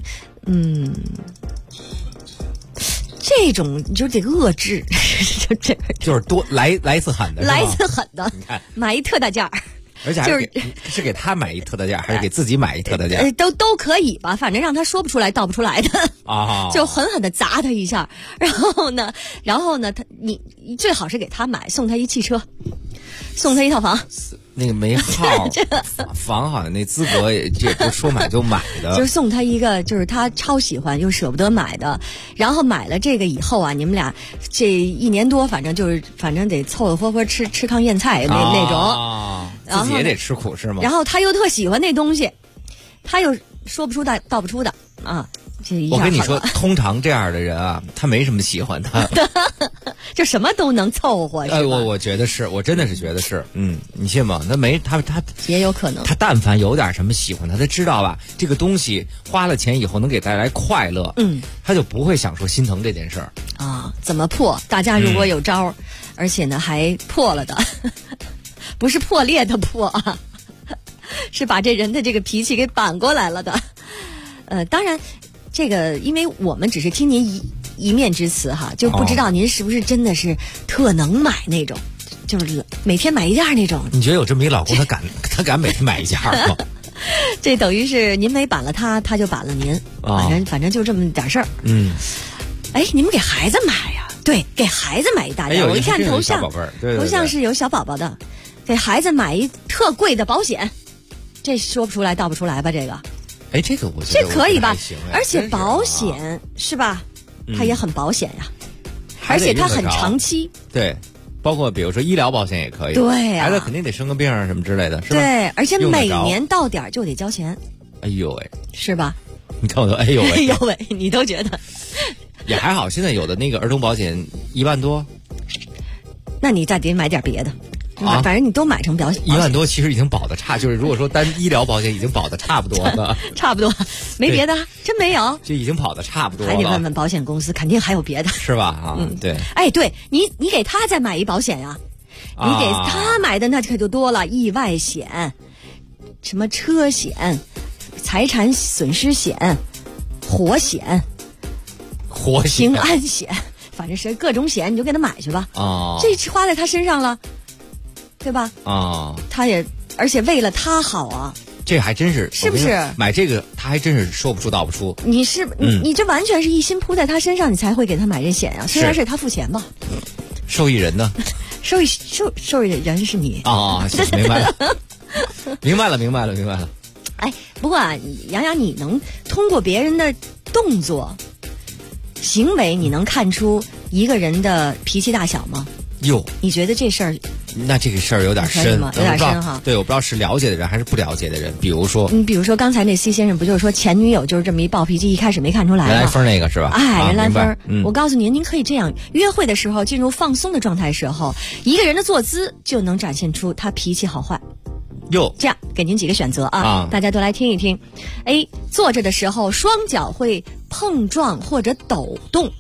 Speaker 2: 这种就得遏制，
Speaker 10: 就是多来一次狠的，
Speaker 2: 来一次狠的，
Speaker 10: 你看
Speaker 2: 买一特大件儿。
Speaker 10: 而且还是给他买一特大件，还是给自己买一特大件？
Speaker 2: 都可以吧，反正让他说不出来道不出来的
Speaker 10: 啊，
Speaker 2: 就狠狠的砸他一下。然后呢，你最好是给他买，送他一汽车，送他一套房。
Speaker 10: 那个没号房好像那资格也不是说买就买的，
Speaker 2: 就是送他一个，就是他超喜欢又舍不得买的。然后买了这个以后啊，你们俩这1年多，反正得凑凑合吃糠咽菜那种，
Speaker 10: 自己也得吃苦是吗？
Speaker 2: 然后他又特喜欢那东西，他又说不出道不出的啊。
Speaker 10: 我跟你说，通常这样的人啊，他没什么喜欢他，
Speaker 2: 就什么都能凑合。
Speaker 10: 我觉得是，我真的是觉得是，你信吗？他
Speaker 2: 也有可能，
Speaker 10: 他但凡有点什么喜欢他知道吧，这个东西花了钱以后能给带来快乐，他就不会想说心疼这件事儿
Speaker 2: 啊。怎么破？大家如果有招，而且呢还破了的，不是破裂的破啊，是把这人的这个脾气给扳过来了的。当然。这个，因为我们只是听您一面之词哈，就不知道您是不是真的是特能买那种，就是每天买一件那种。
Speaker 10: 你觉得有这么一老公，他敢每天买一件吗？
Speaker 2: 这等于是您没板了他，他就板了您，反正就这么点事儿。哎，你们给孩子买呀？对，给孩子买一大件。我一看头像，头像是有小宝宝的，给孩子买一特贵的保险，这说不出来道不出来吧？这个。
Speaker 10: 哎，这个我觉得
Speaker 2: 这可以吧？而且保险是吧？它也很保险呀，而且它很长期。
Speaker 10: 对，包括比如说医疗保险也可以。
Speaker 2: 对呀，
Speaker 10: 孩子肯定得生个病什么之类的，是吧？
Speaker 2: 对，而且每年到点就得交钱。
Speaker 10: 哎呦喂，
Speaker 2: 是吧？
Speaker 10: 你看我都哎呦喂，
Speaker 2: 哎呦喂，你都觉得
Speaker 10: 也还好。现在有的那个儿童保险1万多，
Speaker 2: 那你再得买点别的。反正你都买成保险
Speaker 10: 1万多，其实已经保的差，就是如果说单医疗保险已经保的差不多了，
Speaker 2: 差不多，没别的，真没有，
Speaker 10: 就已经跑的差不多了。
Speaker 2: 还得问问保险公司，肯定还有别的，
Speaker 10: 是吧？对。
Speaker 2: 哎，对你给他再买一保险呀，你给他买的那可就多了，意外险、什么车险、财产损失险、火险、平安险，反正是各种险，你就给他买去吧。这花在他身上了。对吧？他也，而且为了他好啊，
Speaker 10: 这还真是，
Speaker 2: 是不是？
Speaker 10: 买这个他还真是说不出道不出。
Speaker 2: 你这完全是一心扑在他身上，你才会给他买这险啊。虽然是他付钱吧，
Speaker 10: 受益人呢？
Speaker 2: 受益人是你
Speaker 10: 啊！明白了，明白了。
Speaker 2: 哎，不过啊，杨洋，你能通过别人的动作、行为，你能看出一个人的脾气大小吗？
Speaker 10: 哟，
Speaker 2: 你觉得这事儿？
Speaker 10: 那这个事儿有点深，
Speaker 2: 有点深哈。
Speaker 10: 对，我不知道是了解的人还是不了解的人。比如说
Speaker 2: 刚才那 C 先生不就是说前女友就是这么一暴脾气，一开始没看出来吗？
Speaker 10: 人来分那个是吧？
Speaker 2: 哎，人来分。我告诉您可以这样：约会的时候进入放松的状态时候，一个人的坐姿就能展现出他脾气好坏。
Speaker 10: 哟，
Speaker 2: 这样给您几个选择啊，大家都来听一听。A， 坐着的时候双脚会碰撞或者抖动。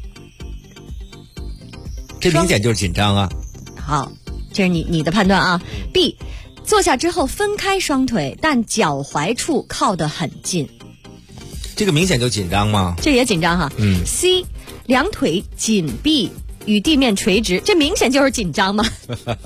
Speaker 10: 这明显就是紧张啊！
Speaker 2: 好，这是你的判断啊。B， 坐下之后分开双腿，但脚踝处靠得很近。
Speaker 10: 这个明显就紧张吗？
Speaker 2: 这也紧张哈。C， 两腿紧闭与地面垂直，这明显就是紧张吗？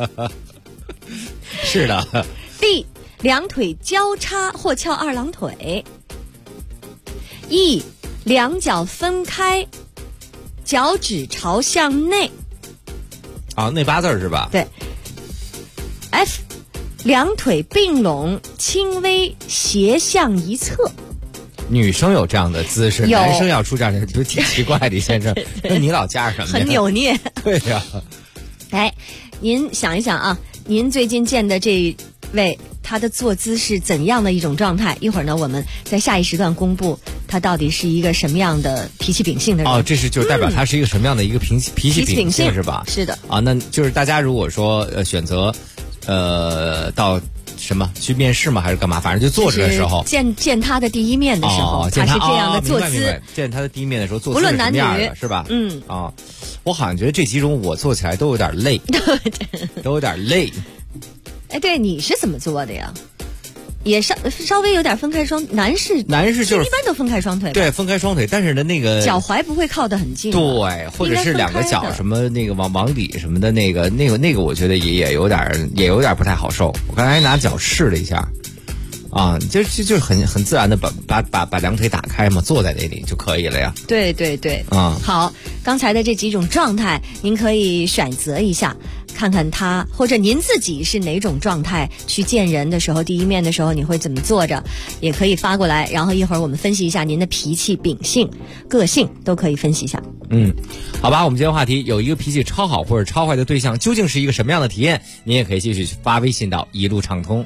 Speaker 10: 是的。
Speaker 2: D， 两腿交叉或翘二郎腿。E， 两脚分开，脚趾朝向内。
Speaker 10: 那8字是吧？
Speaker 2: 对。F， 两腿并拢，轻微斜向一侧。
Speaker 10: 女生有这样的姿势，男生要出这样的，不是挺奇怪的，先生？那你老加什么？
Speaker 2: 很扭捏。
Speaker 10: 对呀。
Speaker 2: 哎，您想一想啊，您最近见的这位，他的坐姿是怎样的一种状态？一会儿呢，我们在下一时段公布他到底是一个什么样的脾气秉性的人。
Speaker 10: 这是就代表他是一个什么样的一个脾气秉性是吧？
Speaker 2: 是的。
Speaker 10: 那就是大家如果说选择到什么去面试吗？还是干嘛？反正就坐着的时候，
Speaker 2: 见他的第一面的时候，他是这样的坐姿。
Speaker 10: 见他的第一面的时候，坐
Speaker 2: 姿是什么样
Speaker 10: 的，是吧？我好像觉得这几种我做起来都有点累，都有点累。
Speaker 2: 哎，对，你是怎么做的呀？也稍微有点分开双，男士就是一般都分开双腿，
Speaker 10: 对，分开双腿，但是呢，那个
Speaker 2: 脚踝不会靠得很近，
Speaker 10: 对，或者是两个脚什么那个往里什么的那个，我觉得也有点不太好受。我刚才拿脚试了一下，就是很自然的把两腿打开嘛，坐在那里就可以了呀。
Speaker 2: 对对对，好，刚才的这几种状态，您可以选择一下。看看他或者您自己是哪种状态去见人的时候，第一面的时候你会怎么坐着，也可以发过来，然后一会儿我们分析一下您的脾气、秉性、个性都可以分析一下。
Speaker 10: 好吧，我们今天话题有一个脾气超好或者超坏的对象，究竟是一个什么样的体验？您也可以继续发微信到一路畅通。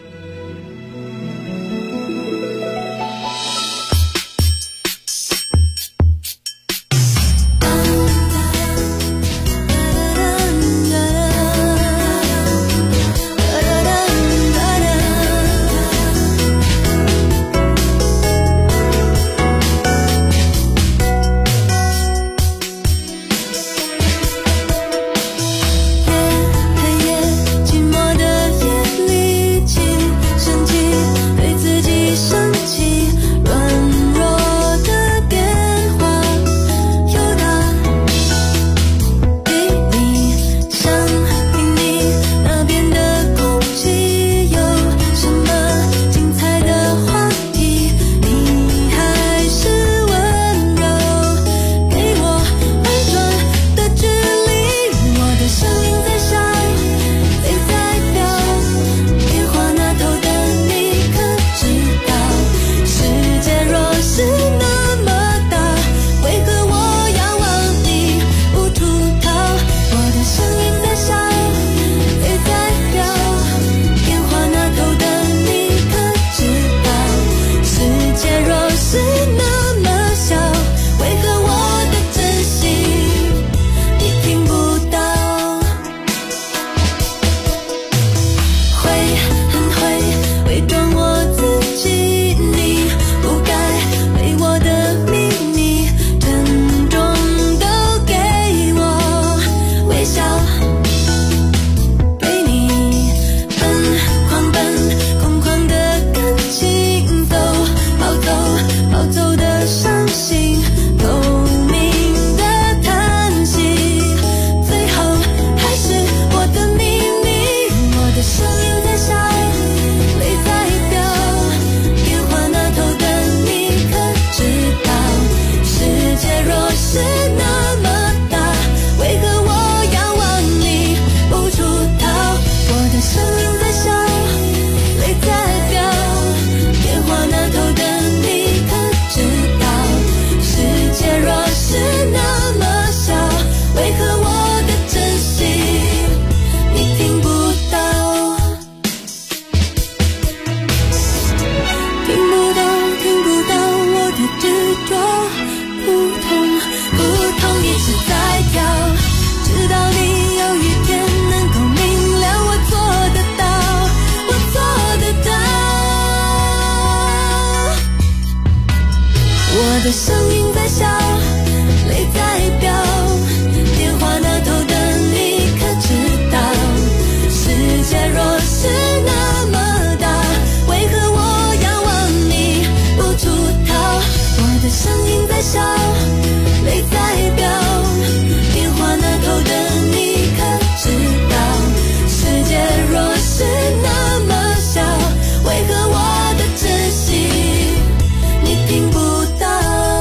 Speaker 14: 的声音在笑，泪在飙，电话那头的你可知道，世界若是那么大，为何我仰望你不出逃？我的声音在笑，泪在飙，电话那头的你可知道，世界若是那么小，为何我的真心你听不到？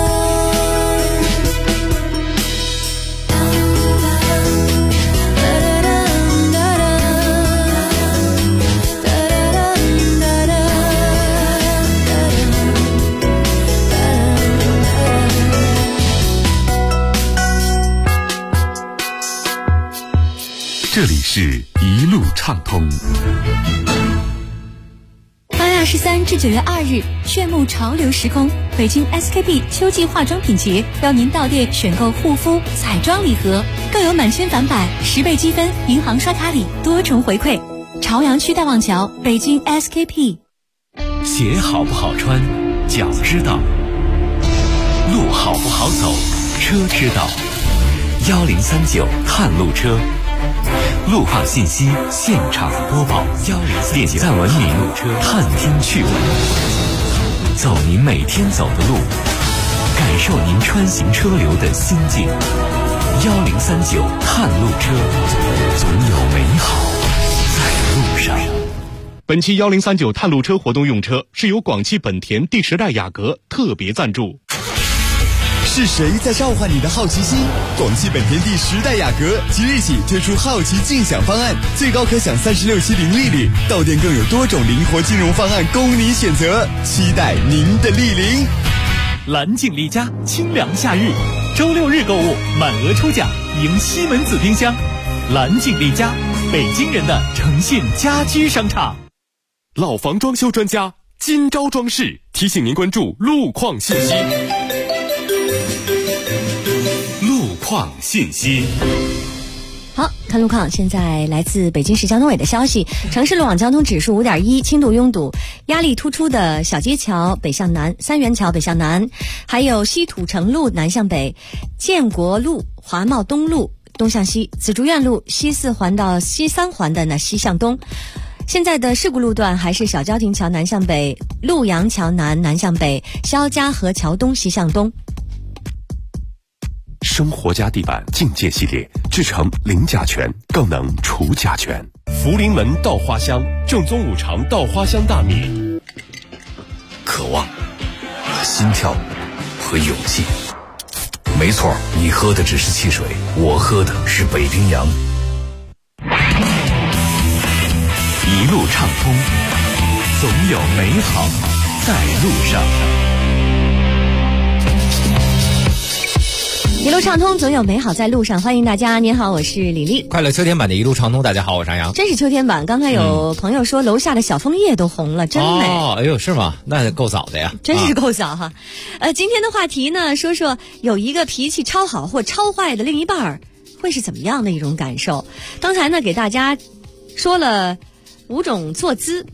Speaker 4: 这里是一路畅通。
Speaker 11: 8月23至9月2日，炫目潮流时空，北京 SKP 秋季化妆品节邀您到店选购护肤、彩妆礼盒，更有满千返百、10倍积分、银行刷卡礼多重回馈。 朝阳区大望桥，北京 SKP。
Speaker 19: 鞋好不好穿，脚知道；路好不好走，车知道。1039探路车，路况信息现场播报，点赞文明，探听趣闻，走您每天走的路，感受您穿行车流的心境。1039探路车，总有美好在路上。
Speaker 12: 本期1039探路车活动用车是由广汽本田第10代雅阁特别赞助。
Speaker 20: 是谁在召唤你的好奇心？广汽本田第10代雅阁即日起推出好奇竞享方案，最高可享36期零利率，到店更有多种灵活金融方案供你选择，期待您的莅临。
Speaker 1: 蓝景丽家清凉夏日，周6日购物满额抽奖，赢西门子冰箱。蓝景丽家，北京人的诚信家居商场。
Speaker 7: 老房装修专家金招装饰提醒您关注路况信息。路况信息。
Speaker 2: 好，看路况。现在来自北京市交通委的消息，城市路网交通指数5.1，轻度拥堵，压力突出的小街桥北向南、三元桥北向南，还有西土城路南向北、建国路、华贸东路东向西、紫竹院路西4环到西3环的西向东。现在的事故路段还是小郊亭桥南向北、陆阳桥南南向北、肖家河桥东西向东。
Speaker 7: 生活家地板境界系列制成零甲醛，更能除甲醛。福临门稻花香，正宗5常稻花香大米。
Speaker 19: 渴望、心跳和勇气。没错，你喝的只是汽水，我喝的是北冰洋。一路畅通，总有美好在路上。
Speaker 2: 一路畅通，总有美好在路上。欢迎大家，您好，我是李丽。
Speaker 10: 快乐秋天版的一路畅通，大家好，我是张扬。
Speaker 2: 真是秋天版，刚才有朋友说楼下的小枫叶都红了，真美。
Speaker 10: 哦，哎呦，是吗？那够早的呀，
Speaker 2: 真是够早哈。今天的话题呢，说说有一个脾气超好或超坏的另一半会是怎么样的一种感受。刚才呢，给大家说了5种坐姿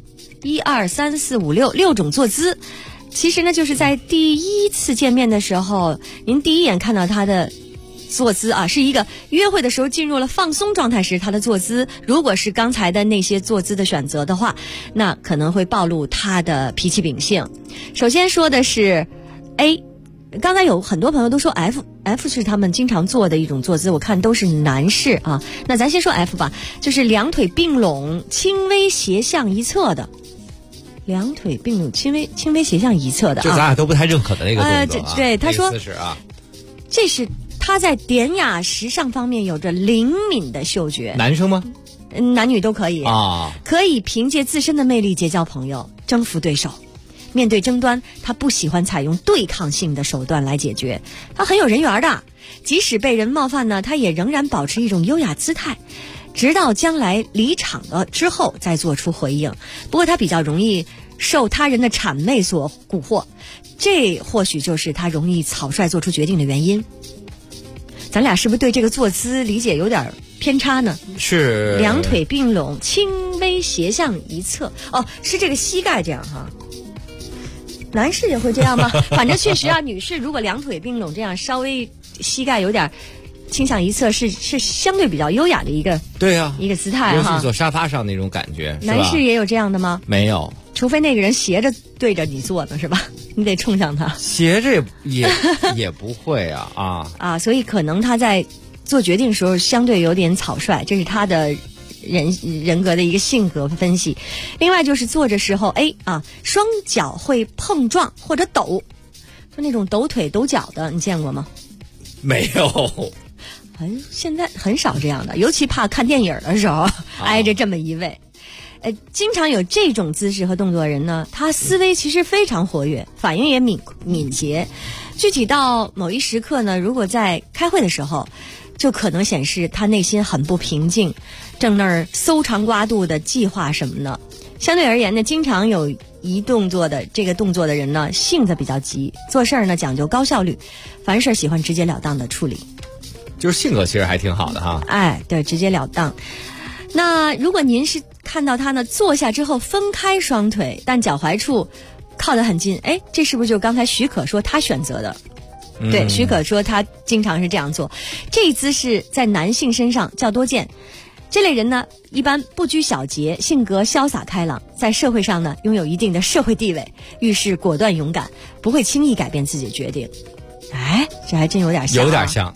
Speaker 2: ，1、2、3、4、5、6种坐姿。其实呢，就是在第一次见面的时候，您第一眼看到他的坐姿啊，是一个约会的时候进入了放松状态时他的坐姿。如果是刚才的那些坐姿的选择的话，那可能会暴露他的脾气秉性。首先说的是 A， 刚才有很多朋友都说 F 是他们经常做的一种坐姿，我看都是男士啊。那咱先说 F 吧，就是两腿并拢，轻微斜向一侧的。两腿并拢，轻微斜向一侧的啊，
Speaker 10: 就咱俩都不太认可的那个动作啊。
Speaker 2: 对，他说，这是他在典雅时尚方面有着灵敏的嗅觉。
Speaker 10: 男生吗？
Speaker 2: 男女都可以
Speaker 10: 啊，
Speaker 2: 可以凭借自身的魅力结交朋友，征服对手。面对争端，他不喜欢采用对抗性的手段来解决，他很有人缘的。即使被人冒犯呢，他也仍然保持一种优雅姿态。直到将来离场了之后再做出回应。不过他比较容易受他人的谄媚所蛊惑，这或许就是他容易草率做出决定的原因。咱俩是不是对这个坐姿理解有点偏差呢？
Speaker 10: 是
Speaker 2: 两腿并拢，轻微斜向一侧。哦，是这个膝盖这样哈。男士也会这样吗？反正确实啊，女士如果两腿并拢这样，稍微膝盖有点倾向一侧是相对比较优雅的一个，
Speaker 10: 对啊，
Speaker 2: 一个姿态哈。
Speaker 10: 尤其坐沙发上那种感觉，
Speaker 2: 男士也有这样的吗？
Speaker 10: 没有，
Speaker 2: 除非那个人斜着对着你坐呢，是吧？你得冲向他。
Speaker 10: 斜着也不会啊，
Speaker 2: 所以可能他在做决定的时候相对有点草率，这是他的人格的一个性格分析。另外就是坐着时候双脚会碰撞或者抖，就那种抖腿抖脚的，你见过吗？
Speaker 10: 没有。
Speaker 2: 现在很少这样的，尤其怕看电影的时候挨着这么一位。经常有这种姿势和动作的人呢，他思维其实非常活跃，反应也敏捷。具体到某一时刻呢，如果在开会的时候，就可能显示他内心很不平静，正那儿搜肠刮肚的计划什么的。相对而言呢，经常有这个动作的人呢，性子比较急，做事呢讲究高效率，凡事喜欢直截了当的处理。
Speaker 10: 就是性格其实还挺好的哈。
Speaker 2: 对，直截了当。那如果您是看到他呢坐下之后分开双腿，但脚踝处靠得很近。哎，这是不是就刚才许可说他选择的？对，许可说他经常是这样做。这一姿势在男性身上较多见。这类人呢，一般不拘小节，性格潇洒开朗，在社会上呢拥有一定的社会地位，遇事果断勇敢，不会轻易改变自己的决定。哎，这还真有点像，
Speaker 10: 有点像。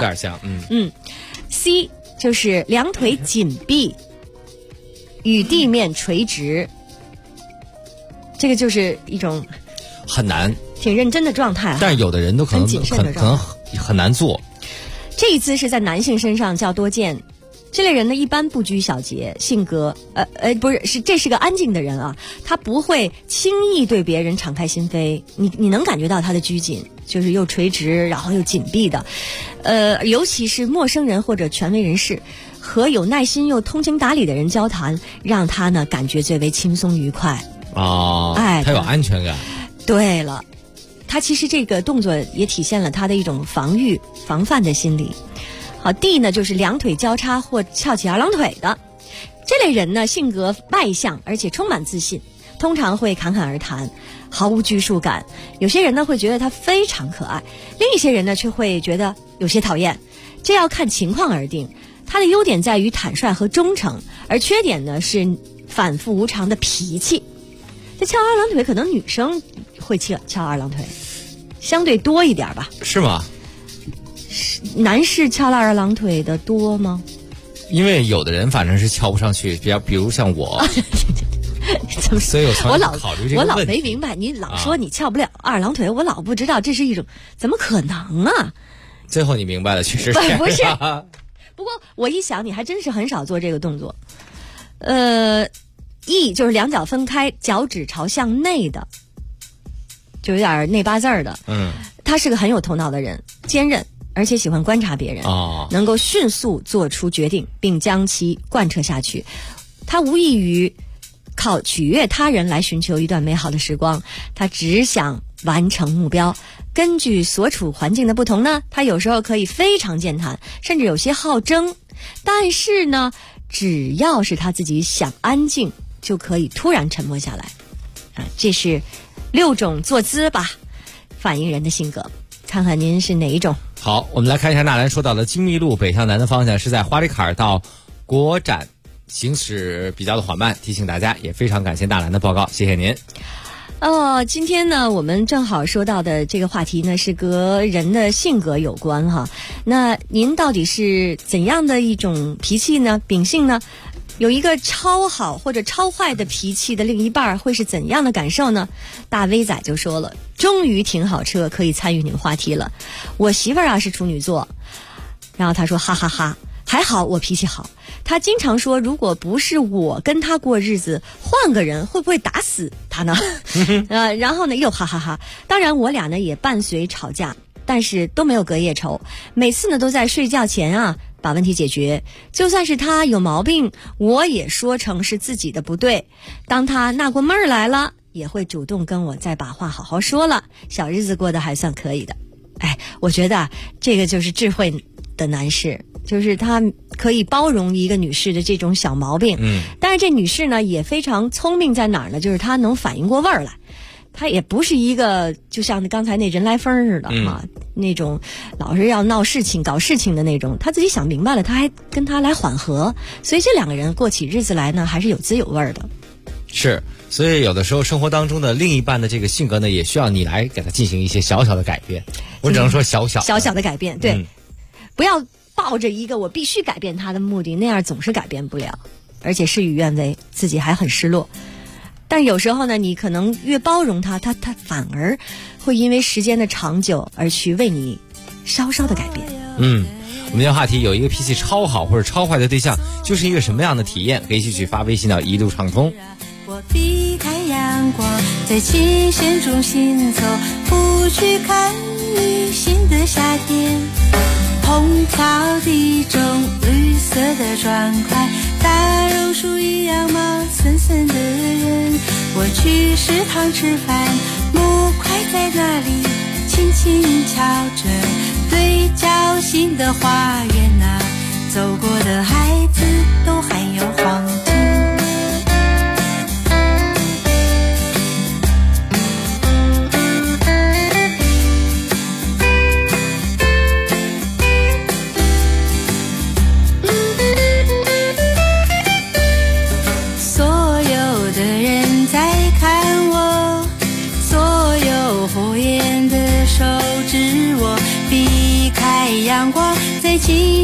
Speaker 2: C 就是两腿紧闭，与地面垂直，这个就是一种
Speaker 10: 很难、
Speaker 2: 挺认真的状态。
Speaker 10: 但是有的人都可能很难做。
Speaker 2: 这一姿势在男性身上较多见。这类人呢，一般不拘小节，性格这是个安静的人啊，他不会轻易对别人敞开心扉。你能感觉到他的拘谨，就是又垂直，然后又紧闭的。尤其是陌生人或者权威人士，和有耐心又通情达理的人交谈，让他呢感觉最为轻松愉快。
Speaker 10: 他有安全感。
Speaker 2: 对了，他其实这个动作也体现了他的一种防范的心理。好， D 呢就是两腿交叉或翘起二郎腿的。这类人呢性格外向，而且充满自信，通常会侃侃而谈，毫无拘束感。有些人呢会觉得他非常可爱，另一些人呢却会觉得有些讨厌，这要看情况而定。他的优点在于坦率和忠诚，而缺点呢是反复无常的脾气。这翘二郎腿可能女生会翘二郎腿相对多一点吧？
Speaker 10: 是吗？
Speaker 2: 男士翘二郎腿的多吗？
Speaker 10: 因为有的人反正是翘不上去，比如像我所以我老考虑这个问题。
Speaker 2: 我老没明白，你老说你翘不了二郎腿，我老不知道这是一种怎么可能啊？
Speaker 10: 最后你明白了，确实是
Speaker 2: 不是？不过我一想，你还真是很少做这个动作。E 就是两脚分开，脚趾朝向内的，就有点内八字的。他是个很有头脑的人，坚韧，而且喜欢观察别人，能够迅速做出决定，并将其贯彻下去。他无异于靠取悦他人来寻求一段美好的时光，他只想完成目标。根据所处环境的不同呢，他有时候可以非常健谈，甚至有些好争。但是呢，只要是他自己想安静，就可以突然沉默下来。这是6种坐姿吧，反映人的性格。看看您是哪一种。
Speaker 10: 好，我们来看一下纳兰说到的精密路北向南的方向是在花里坎儿到国展，行驶比较的缓慢，提醒大家，也非常感谢纳兰的报告，谢谢您。
Speaker 2: 今天呢，我们正好说到的这个话题呢，是和人的性格有关哈。那您到底是怎样的一种脾气呢？秉性呢？有一个超好或者超坏的脾气的另一半会是怎样的感受呢？大 V 仔就说了，终于停好车可以参与你们话题了。我媳妇儿啊是处女座，然后他说哈哈哈，还好我脾气好。他经常说，如果不是我跟他过日子，换个人会不会打死他呢？然后呢又哈哈哈。当然我俩呢也伴随吵架，但是都没有隔夜仇，每次呢都在睡觉前啊把问题解决。就算是他有毛病，我也说成是自己的不对。当他纳过闷儿来了，也会主动跟我再把话好好说了，小日子过得还算可以的。我觉得这个就是智慧的男士，就是他可以包容一个女士的这种小毛病。但是这女士呢也非常聪明，在哪儿呢？就是她能反应过味儿来。他也不是一个就像刚才那人来疯似的那种老是要闹事情搞事情的那种，他自己想明白了，他还跟他来缓和，所以这两个人过起日子来呢还是有滋有味的。
Speaker 10: 是，所以有的时候生活当中的另一半的这个性格呢，也需要你来给他进行一些小小的改变。我只能说小小的
Speaker 2: 改变，对，不要抱着一个我必须改变他的目的，那样总是改变不了，而且事与愿违，自己还很失落。但有时候呢，你可能越包容他反而会因为时间的长久而去为你稍稍的改变。
Speaker 10: 我们的话题有一个脾气超好或者超坏的对象，就是一个什么样的体验？可以继续发微信到一路畅通。
Speaker 14: 我避开阳光，在琴弦中行走，不去看你新的夏天。红草地中绿色的砖块，大榕树一样毛森森的人。我去食堂吃饭，木块在那里轻轻敲着对角形的花园啊，走过的孩子都还有黄金。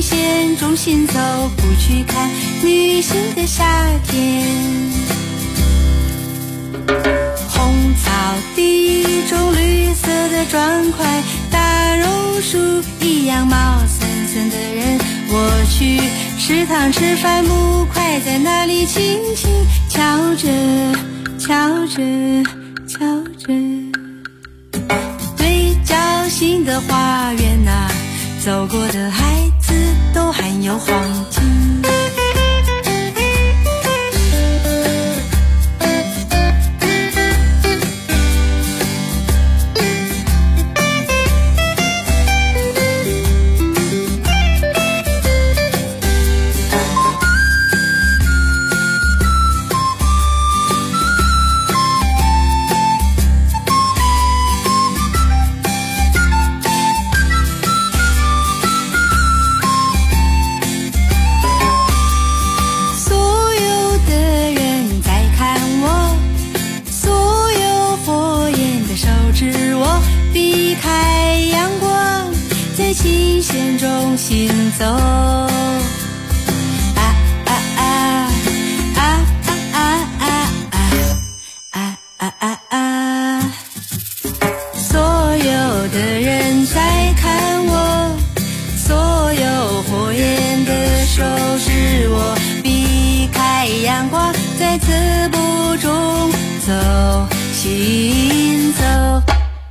Speaker 21: 琴弦中行走，不去看女性的夏天。红草地中绿色的砖块，大榕树一样毛森森的人。我去食堂吃饭，木块在那里轻轻敲着敲着敲着。对角形的花园啊，走过的孩子都含有黄金。琴弦中行走，所有的人在看我，所有火焰的手是我，避开阳光，在刺步中走，行走。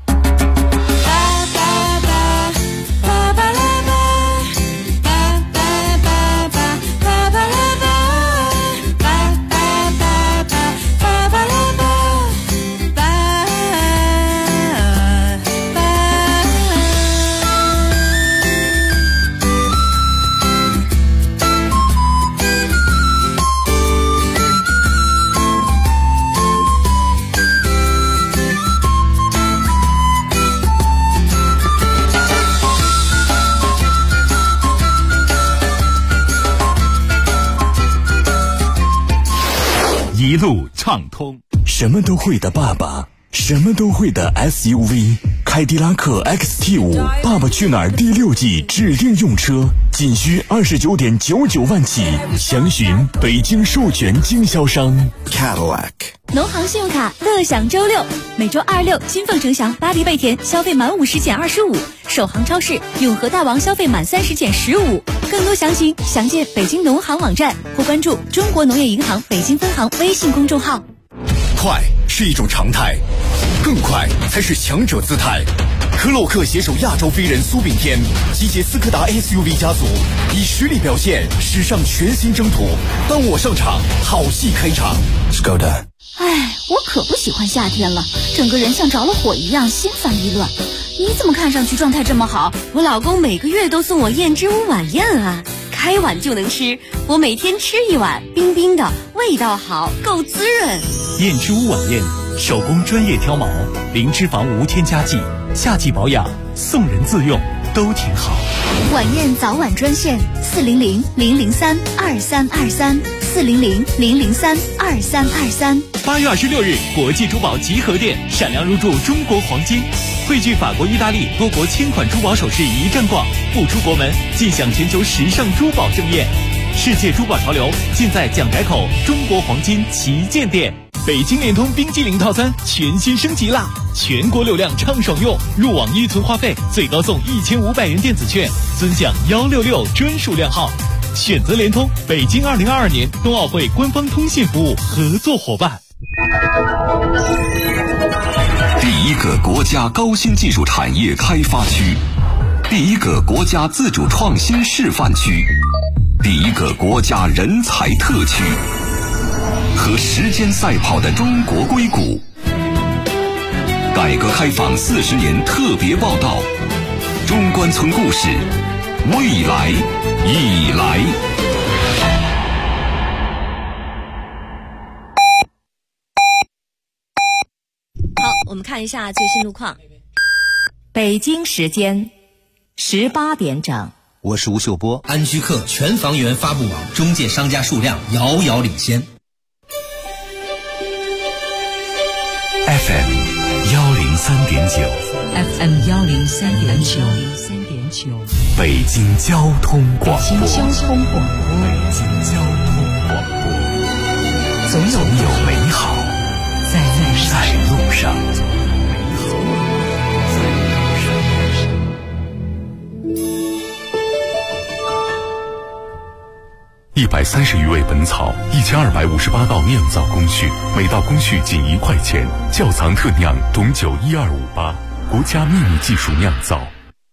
Speaker 1: 一路畅通，
Speaker 3: 什么都会的爸爸，什么都会的 SUV， 凯迪拉克 XT5 爸爸去哪儿第6季指定用车，仅需29.99万起，详询北京授权经销商 Cadillac。
Speaker 11: 农行信用卡乐享周6，每周2、6金凤城祥、巴黎贝甜消费满50减25，首航超市永和大王消费满30减15。更多详情详见北京农行网站或关注中国农业银行北京分行微信公众号。
Speaker 3: 快是一种常态，更快才是强者姿态。科洛克携手亚洲飞人苏炳添，集结斯柯达 SUV 家族，以实力表现驶上全新征途。当我上场，好戏开场。Skoda。
Speaker 11: 哎，我可不喜欢夏天了，整个人像着了火一样，心烦意乱。你怎么看上去状态这么好？
Speaker 17: 我老公每个月都送我燕之屋晚宴啊，开碗就能吃，我每天吃一碗，冰冰的，味道好，够滋润。
Speaker 1: 燕之屋晚宴，手工专业挑毛，零脂肪无添加剂，夏季保养，送人自用，都挺好。
Speaker 11: 晚宴早晚专线400-003-2323，400-003-2323。
Speaker 1: 8月26日，国际珠宝集合店闪亮入驻中国黄金，汇聚法国、意大利多国千款珠宝首饰一站逛，不出国门尽享全球时尚珠宝盛宴。世界珠宝潮流尽在蒋宅口中国黄金旗舰店。北京联通冰激凌套餐全新升级啦！全国流量畅爽用，入网预存话费最高送1500元电子券，尊享166专属靓号。选择联通，北京2022年冬奥会官方通信服务合作伙伴。
Speaker 13: 第一个国家高新技术产业开发区，第一个国家自主创新示范区，第一个国家人才特区。和时间赛跑的中国硅谷，改革开放40年特别报道，中关村故事，未来已来。
Speaker 2: 好，我们看一下最新路况。
Speaker 17: 北京时间18点整。
Speaker 22: 我是吴秀波。安居客全房源发布网中介商家数量遥遥领先。
Speaker 19: FM 103.9
Speaker 5: FM 103.9
Speaker 6: 球。
Speaker 19: 北京交通广播。
Speaker 6: 北京交通广播。
Speaker 19: 北京交通广播。总有美好在路上。130余味本草，1258道酿造工序，每道工序仅1块钱。窖藏特酿董酒12588，国家秘密技术酿造。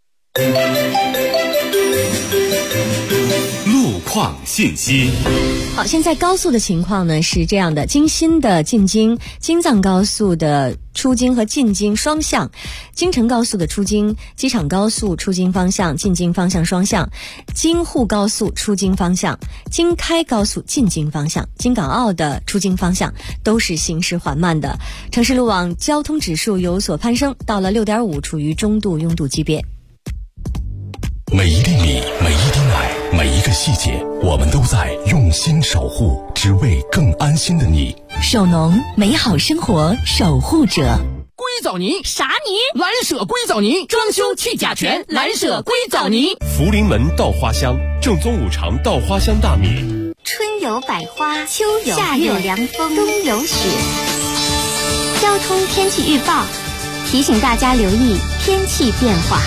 Speaker 19: 路况信息。
Speaker 2: 好，现在高速的情况呢是这样的：京新的进京、京藏高速的出京和进京双向，京承高速的出京、机场高速出京方向、进京方向双向，京沪高速出京方向、京开高速进京方向、京港澳的出京方向都是行驶缓慢的。城市路网交通指数有所攀升，到了6.5，处于中度拥堵级别。
Speaker 3: 每一粒米，每一滴奶，每一个细节，我们都在用心守护，只为更安心的你。
Speaker 5: 首农，美好生活守护者。
Speaker 9: 硅藻泥
Speaker 8: 啥泥？
Speaker 9: 蓝舍硅藻泥，装修去甲醛，蓝舍硅藻泥。
Speaker 7: 福临门稻花香，正宗五常稻花香大米。
Speaker 8: 春有百花，秋有夏有凉风，冬有雪。交通天气预报提醒大家留意天气变化。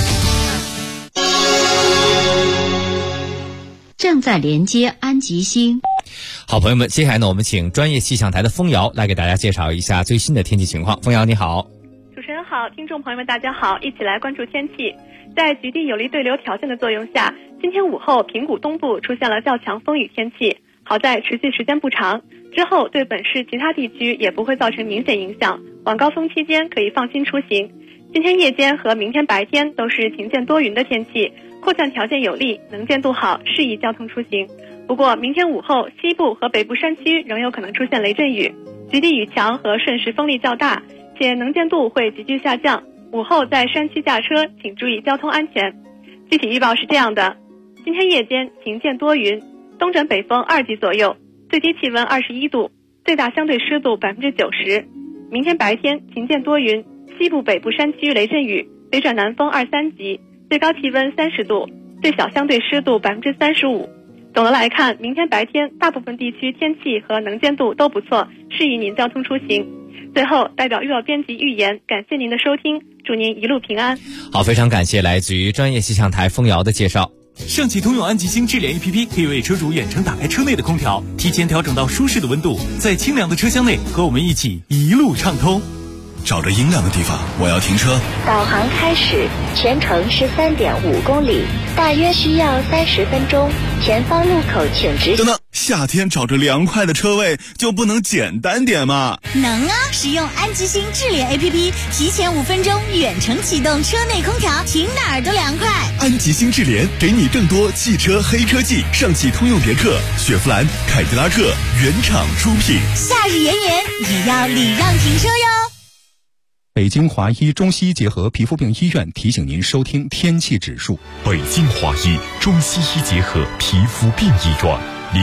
Speaker 23: 正在连接安吉星。
Speaker 10: 好，朋友们，接下来呢，我们请专业气象台的风瑶来给大家介绍一下最新的天气情况。风瑶你好。
Speaker 24: 主持人好，听众朋友们大家好，一起来关注天气。在局地有利对流条件的作用下，今天午后平谷东部出现了较强风雨天气，好在持续时间不长，之后对本市其他地区也不会造成明显影响，晚高峰期间可以放心出行。今天夜间和明天白天都是晴间多云的天气，扩散条件有利，能见度好，适宜交通出行。不过明天午后西部和北部山区仍有可能出现雷阵雨，局地雨强和瞬时风力较大，且能见度会急剧下降，午后在山区驾车请注意交通安全。具体预报是这样的：今天夜间晴间多云，东转北风2级左右，最低气温21度，最大相对湿度90%。明天白天晴间多云，西部北部山区雷阵雨，北转南风2、3级，最高气温30度，最小相对湿度35%。总的来看，明天白天大部分地区天气和能见度都不错，适宜您交通出行。最后，代表预报编辑预言，感谢您的收听，祝您一路平安。
Speaker 10: 好，非常感谢来自于专业气象台风瑶的介绍。
Speaker 1: 上汽通用安吉星智联 APP 可以为车主远程打开车内的空调，提前调整到舒适的温度，在清凉的车厢内和我们一起一路畅通。
Speaker 3: 找着阴凉的地方，我要停车。
Speaker 8: 导航开始，全程13.5公里，大约需要30分钟。前方路口请直。
Speaker 3: 等等，夏天找着凉快的车位就不能简单点吗？
Speaker 5: 能啊！使用安吉星智联 APP， 提前5分钟远程启动车内空调，停哪儿都凉快。
Speaker 3: 安吉星智联给你更多汽车黑科技，上汽通用别克、雪佛兰、凯迪拉克原厂出品。
Speaker 5: 夏日炎炎也要礼让停车哟。
Speaker 25: 北京华医中西医结合皮肤病医院提醒您收听天气指数。
Speaker 4: 北京华医中西医结合皮肤病医院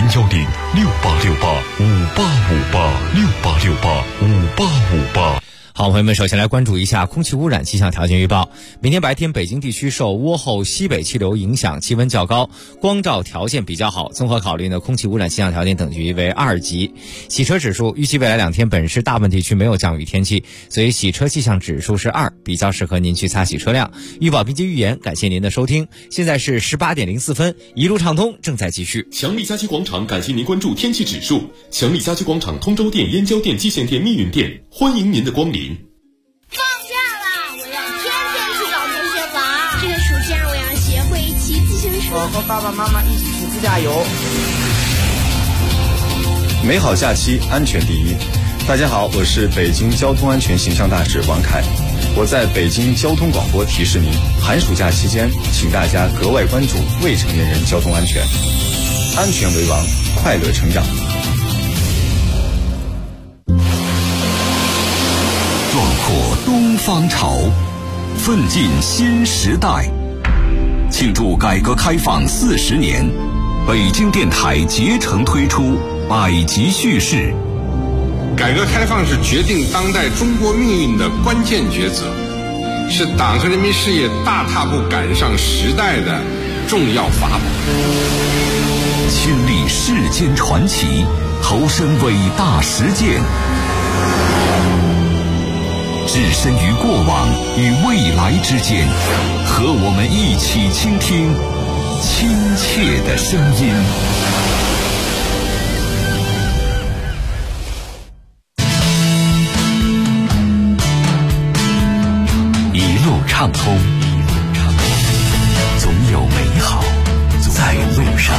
Speaker 4: ，010-6868-5858，6868-5858。
Speaker 10: 好，朋友们，首先来关注一下空气污染气象条件预报。明天白天，北京地区受涡后西北气流影响，气温较高，光照条件比较好。综合考虑呢，空气污染气象条件等级为2级。洗车指数预计未来2天本市大部分地区没有降雨天气，所以洗车气象指数是2，比较适合您去擦洗车辆。预报编辑预言，感谢您的收听。现在是18点04分，一路畅通正在继续。
Speaker 4: 强力家居广场感谢您关注天气指数。强力家居广场通州店、燕郊店、蓟县店、密云店，欢迎您的光临。
Speaker 26: 放假了，我要天天去找同学玩。这个暑假我要学会骑自行车。
Speaker 27: 我和爸爸妈妈一起去自驾游。
Speaker 28: 美好假期，安全第一。大家好，我是北京交通安全形象大使王凯。我在北京交通广播提示您，寒暑假期间，请大家格外关注未成年人交通安全，安全为王，快乐成长。
Speaker 13: 壮阔东方潮，奋进新时代。庆祝改革开放40年，北京电台竭诚推出百集叙事。
Speaker 29: 改革开放是决定当代中国命运的关键抉择，
Speaker 6: 是党和人民事业大踏步赶上时代的重要法宝。
Speaker 13: 亲历世间传奇，投身伟大实践，置身于过往与未来之间，和我们一起倾听亲切的声音。一路畅通，总有美好在路上。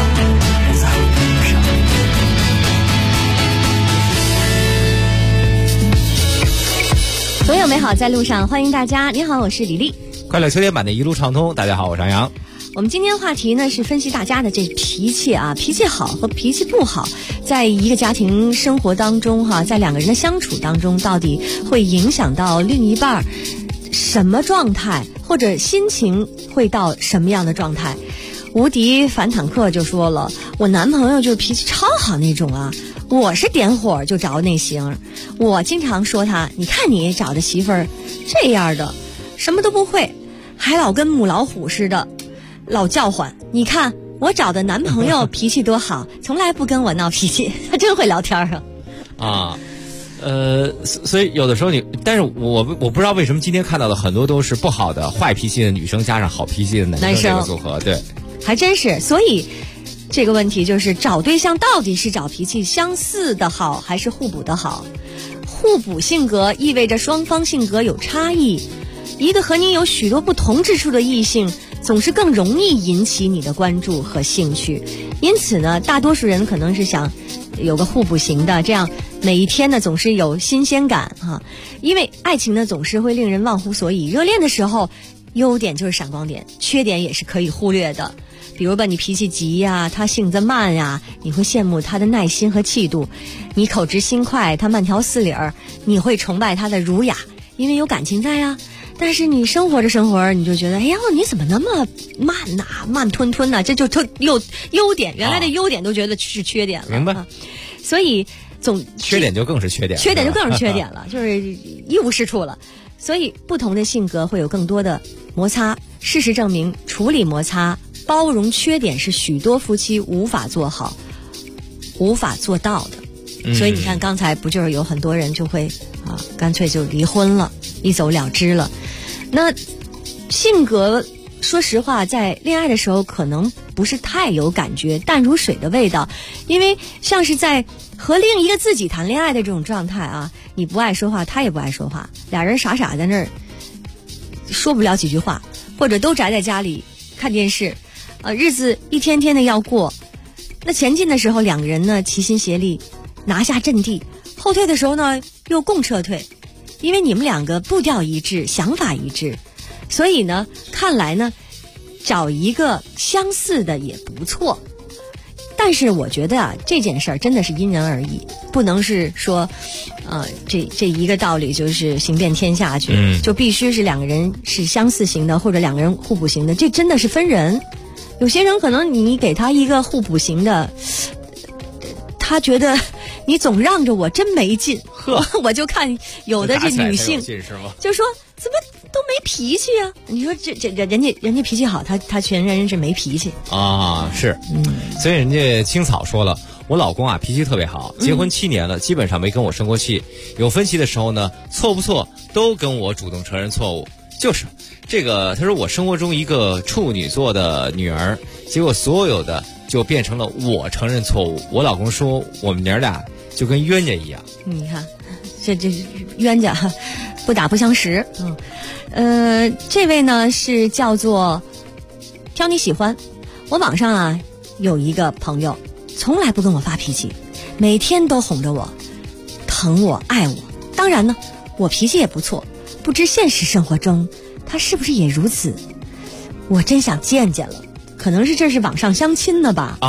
Speaker 2: 总有美好在路上，欢迎大家。你好，我是李丽。
Speaker 10: 快乐秋天版的一路畅通，大家好，我是杨洋。
Speaker 2: 我们今天话题呢是分析大家的这脾气啊，脾气好和脾气不好，在一个家庭生活当中哈，在两个人的相处当中，到底会影响到另一半什么状态，或者心情会到什么样的状态？无敌反坦克就说了，我男朋友就是脾气超好那种啊，我是点火就着那型，我经常说他，你看你找的媳妇儿这样的，什么都不会，还老跟母老虎似的，老叫唤。你看我找的男朋友脾气多好，从来不跟我闹脾气，他真会聊天啊。
Speaker 10: 所以有的时候但是我不知道为什么今天看到的很多都是不好的坏脾气的女生加上好脾气的男生这个组合，对，
Speaker 2: 还真是。所以这个问题就是找对象到底是找脾气相似的好还是互补的好？互补性格意味着双方性格有差异，一个和你有许多不同之处的异性总是更容易引起你的关注和兴趣。因此呢，大多数人可能是想有个互补型的，这样每一天呢总是有新鲜感哈。因为爱情呢总是会令人忘乎所以，热恋的时候优点就是闪光点，缺点也是可以忽略的。比如吧，你脾气急呀，他性子慢呀，你会羡慕他的耐心和气度；你口直心快，他慢条斯理儿，你会崇拜他的儒雅，因为有感情在呀。但是你生活着生活着，你就觉得，哎呀，你怎么那么慢呐，慢吞吞呐，这就优点，原来的优点都觉得是缺点了。
Speaker 10: 明白。
Speaker 2: 所以
Speaker 10: 缺点就更是缺点，
Speaker 2: 缺点就更是缺点了，就是一无是处了。所以不同的性格会有更多的摩擦。事实证明，处理摩擦、包容缺点是许多夫妻无法做好、无法做到的。所以你看，刚才不就是有很多人就会干脆就离婚了，一走了之了。那性格，说实话，在恋爱的时候可能不是太有感觉，淡如水的味道，因为像是在和另一个自己谈恋爱的这种状态啊，你不爱说话，他也不爱说话，俩人傻傻在那儿说不了几句话，或者都宅在家里看电视，日子一天天的要过。那前进的时候，两个人呢齐心协力拿下阵地，后退的时候呢又共撤退，因为你们两个步调一致，想法一致，所以呢看来呢找一个相似的也不错。但是我觉得这件事儿真的是因人而异，不能是说这一个道理就是行遍天下去，就必须是两个人是相似型的，或者两个人互补型的，这真的是分人。有些人可能你给他一个互补型的，他觉得你总让着我真没劲。我就看有的这女性就说怎么都没脾气啊，你说这人家脾气好，他全人是没脾气
Speaker 10: 啊。是所以人家青草说了，我老公脾气特别好，结婚7年了，基本上没跟我生过气，有分歧的时候呢，错不错都跟我主动承认错误。就是这个，他说我生活中一个处女座的女儿，结果所有的就变成了我承认错误。我老公说我们娘俩就跟冤家一样。你看这
Speaker 2: 冤家不打不相识。这位呢是叫做挑你喜欢。我网上有一个朋友，从来不跟我发脾气，每天都哄着我，疼我爱我。当然呢，我脾气也不错，不知现实生活中他是不是也如此？我真想见见了。可能是这是网上相亲的吧？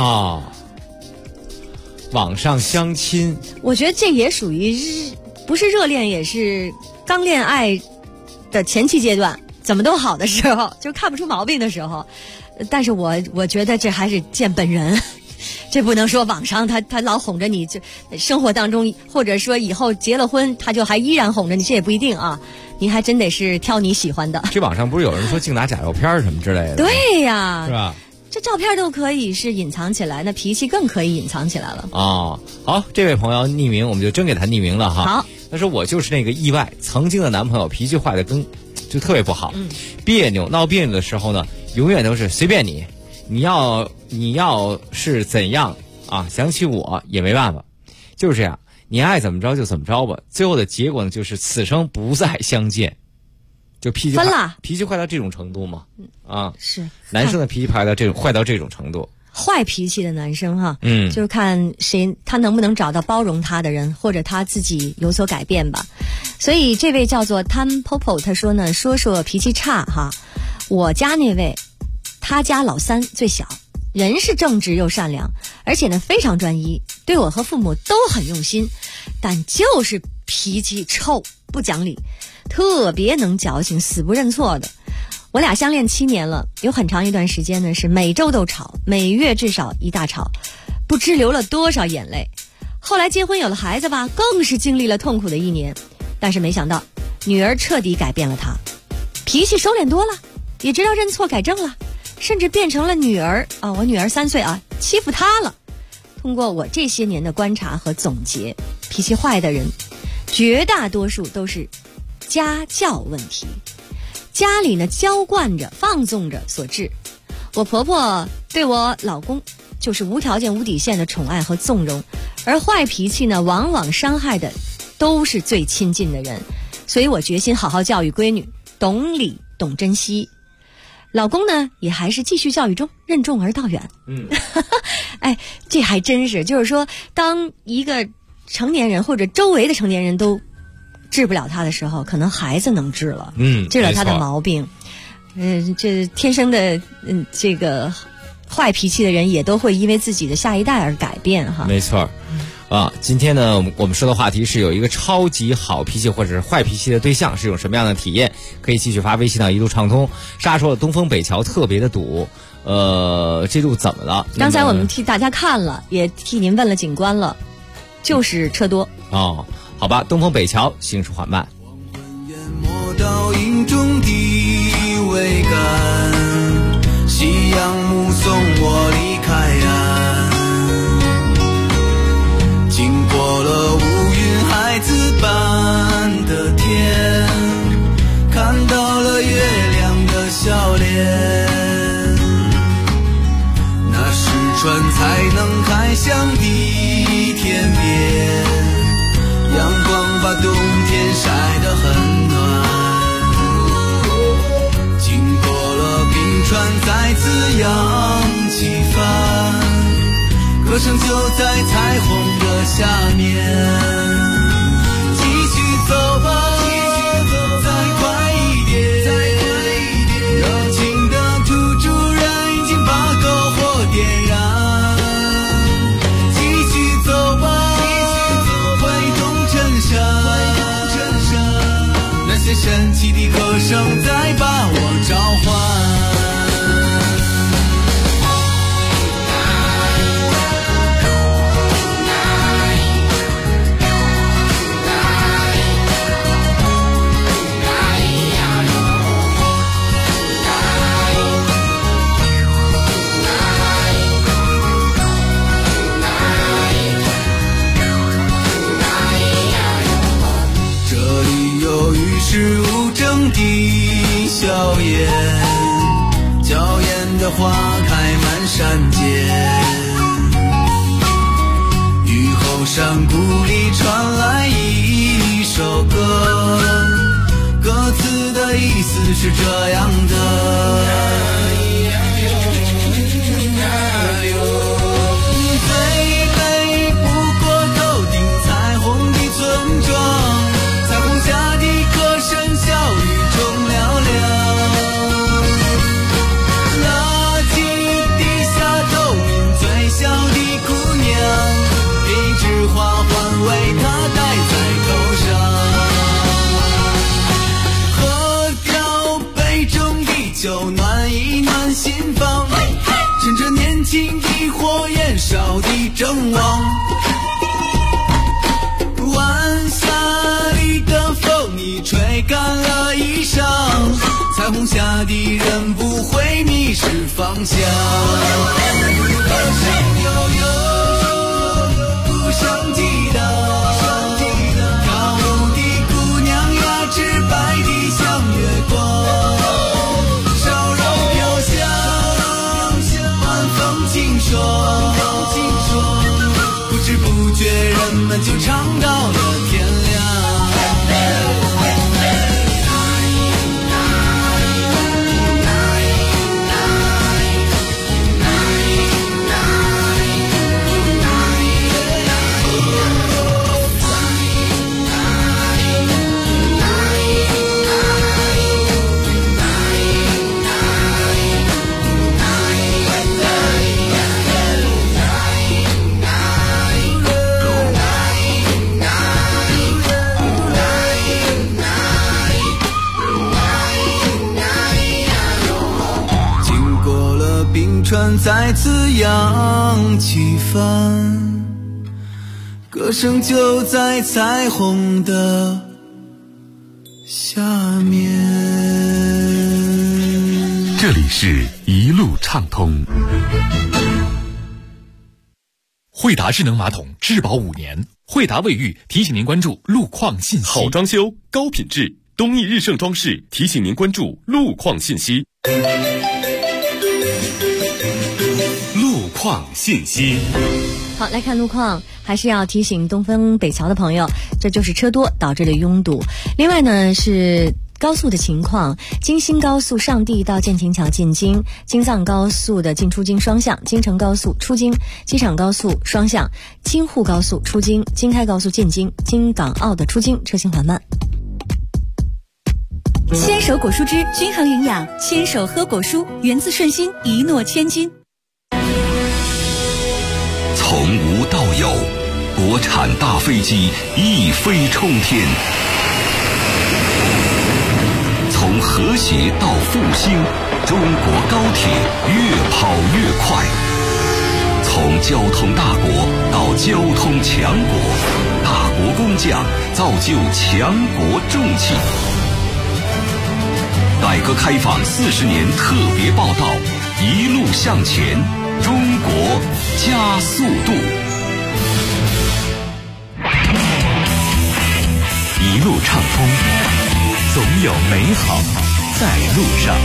Speaker 10: 网上相亲，
Speaker 2: 我觉得这也属于不是热恋，也是刚恋爱的前期阶段，怎么都好的时候，就看不出毛病的时候。但是我觉得这还是见本人，这不能说网上他老哄着你，就生活当中或者说以后结了婚他就还依然哄着你，这也不一定啊。 你还真得是挑你喜欢的。
Speaker 10: 这网上不是有人说净拿假照片什么之类的？
Speaker 2: 对呀，
Speaker 10: 是吧？
Speaker 2: 这照片都可以是隐藏起来，那脾气更可以隐藏起来了。
Speaker 10: 哦，好，这位朋友匿名，我们就真给他匿名了哈。
Speaker 2: 好，
Speaker 10: 他说我就是那个意外，曾经的男朋友脾气坏的就特别不好，别扭闹别扭的时候呢，永远都是随便你，你要是怎样啊，想起我也没办法，就是这样，你爱怎么着就怎么着吧。最后的结果呢，就是此生不再相见。就脾气坏到这种程度吗？啊，
Speaker 2: 是
Speaker 10: 男生的脾气坏到这种程度。
Speaker 2: 坏脾气的男生哈，就是看他能不能找到包容他的人，或者他自己有所改变吧。所以这位叫做 Tam Popo， 他说呢，说脾气差哈，我家那位，他家老三最小，人是正直又善良，而且呢非常专一，对我和父母都很用心，但就是脾气臭，不讲理，特别能矫情，死不认错的。我俩相恋7年了，有很长一段时间呢是每周都吵，每月至少一大吵，不知流了多少眼泪。后来结婚有了孩子吧，更是经历了痛苦的1年。但是没想到女儿彻底改变了他，脾气收敛多了，也知道认错改正了，甚至变成了我女儿3岁啊，欺负他了。通过我这些年的观察和总结，脾气坏的人绝大多数都是家教问题，家里呢娇惯着放纵着所致。我婆婆对我老公就是无条件无底线的宠爱和纵容，而坏脾气呢往往伤害的都是最亲近的人，所以我决心好好教育闺女，懂礼懂珍惜。老公呢也还是继续教育中，任重而道远。哎，这还真是，就是说当一个成年人或者周围的成年人都治不了他的时候，可能孩子能治了，治了他的毛病。这天生的这个坏脾气的人也都会因为自己的下一代而改变哈。
Speaker 10: 没错。今天呢我们说的话题是有一个超级好脾气或者是坏脾气的对象是一种什么样的体验，可以继续发微信到一路畅通。沙说了东风北桥特别的堵，这路怎么了？
Speaker 2: 刚才我们替大家看了，也替您问了警官了，就是车多。
Speaker 10: 好吧，东风北桥行驶缓慢。
Speaker 11: 淹没倒影中的桅杆，夕阳目送我离开岸，经过了乌云孩子般的天，看到了月亮的笑脸，那是船才能开向的天边，阳光把冬天晒得很暖，经过了冰川再次扬起帆，歌声就在彩虹的下面。继续走吧，再快一点，热情的土著人已经把篝火点燃。继续走吧，那些神奇的歌声在把我召唤。是无争的硝烟，娇艳的花开满山间，雨后山谷里传来一首歌，歌词的意思是这样的。就暖一暖心房，趁着年轻的火焰烧的正旺，晚霞里的风你吹干了彩虹下的人不会迷失方向。歌声悠悠，鼓声激荡，跳舞的姑娘呀，直白的像月光，笑容飘香，晚风轻爽，不知不觉人们就唱到了天亮。船再次扬起帆，歌声就在彩虹的下面。
Speaker 4: 这里是一路畅通。
Speaker 1: 惠达智能马桶质保5年，惠达卫浴提醒您关注路况信息。
Speaker 7: 好装修，高品质，东益日盛装饰提醒您关注路况信息。
Speaker 19: 路况信息。
Speaker 2: 好，来看路况，还是要提醒东风北桥的朋友，这就是车多导致的拥堵。另外呢是高速的情况，京新高速上地到建亭桥进京，京藏高速的进出京双向，京承高速出京，机场高速双向，京沪高速出京，京开高速进京，京港澳的出京车行缓慢。
Speaker 5: 牵手果蔬汁均衡营养，牵手喝果蔬，源自顺心，一诺千金。
Speaker 13: 从无到有，国产大飞机一飞冲天；从和谐到复兴，中国高铁越跑越快；从交通大国到交通强国，大国工匠造就强国重器。改革开放40年特别报道，一路向前，中国加速度。
Speaker 19: 一路畅通，总有美好在路上。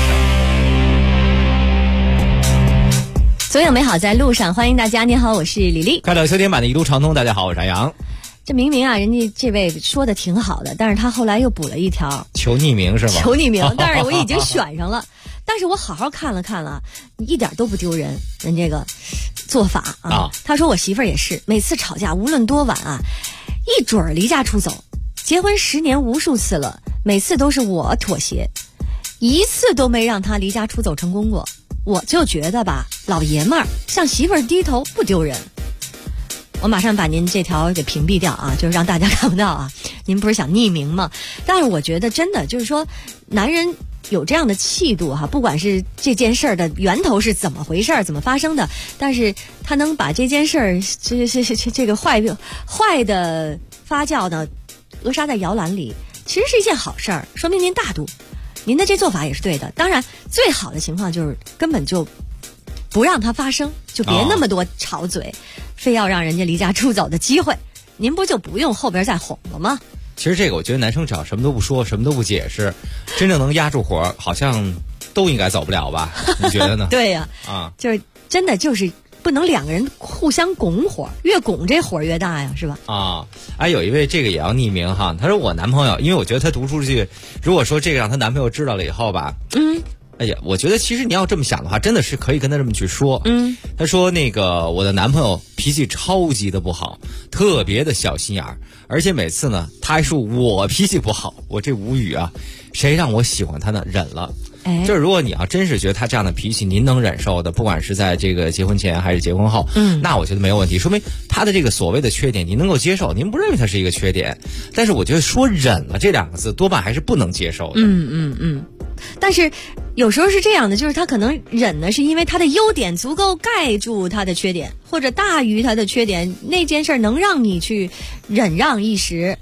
Speaker 2: 总有美好在路上，欢迎大家。你好，我是李丽。
Speaker 10: 快乐秋天版的一路畅通，大家好，我是安阳。
Speaker 2: 这明明啊，人家这位说的挺好的，但是他后来又补了一条，
Speaker 10: 求匿名是吗？
Speaker 2: 求匿名，但是我已经选上了。但是我好好看了，一点都不丢人，人这个做法啊。他说我媳妇儿也是，每次吵架无论多晚啊，一准儿离家出走。结婚10年无数次了，每次都是我妥协，一次都没让他离家出走成功过。我就觉得吧，老爷们儿向媳妇儿低头不丢人。我马上把您这条给屏蔽掉啊，就是让大家看不到啊。您不是想匿名吗？但是我觉得真的就是说，男人有这样的气度哈，不管是这件事儿的源头是怎么回事儿，怎么发生的，但是他能把这件事儿这个坏的发酵呢扼杀在摇篮里，其实是一件好事儿，说明您大度。您的这做法也是对的。当然，最好的情况就是根本就不让它发生，就别那么多吵嘴，非要让人家离家出走的机会，您不就不用后边再哄了吗？
Speaker 10: 其实这个我觉得男生只要什么都不说，什么都不解释，真正能压住火，好像都应该走不了吧？你觉得呢？
Speaker 2: 对呀，就是真的就是不能两个人互相拱火，越拱这火越大呀，是吧？
Speaker 10: 有一位这个也要匿名哈，他说我男朋友，因为我觉得他读出去，如果说这个让他男朋友知道了以后吧，哎呀，我觉得其实你要这么想的话，真的是可以跟他这么去说。他说那个我的男朋友脾气超级的不好，特别的小心眼儿，而且每次呢，他还说我脾气不好，我这无语啊，谁让我喜欢他呢？忍了。就是如果你要真是觉得他这样的脾气您能忍受的，不管是在这个结婚前还是结婚后，那我觉得没有问题，说明他的这个所谓的缺点您能够接受，您不认为他是一个缺点。但是我觉得说忍了这2个字多半还是不能接受的。
Speaker 2: 但是有时候是这样的，就是他可能忍呢，是因为他的优点足够盖住他的缺点，或者大于他的缺点，那件事能让你去忍让一时。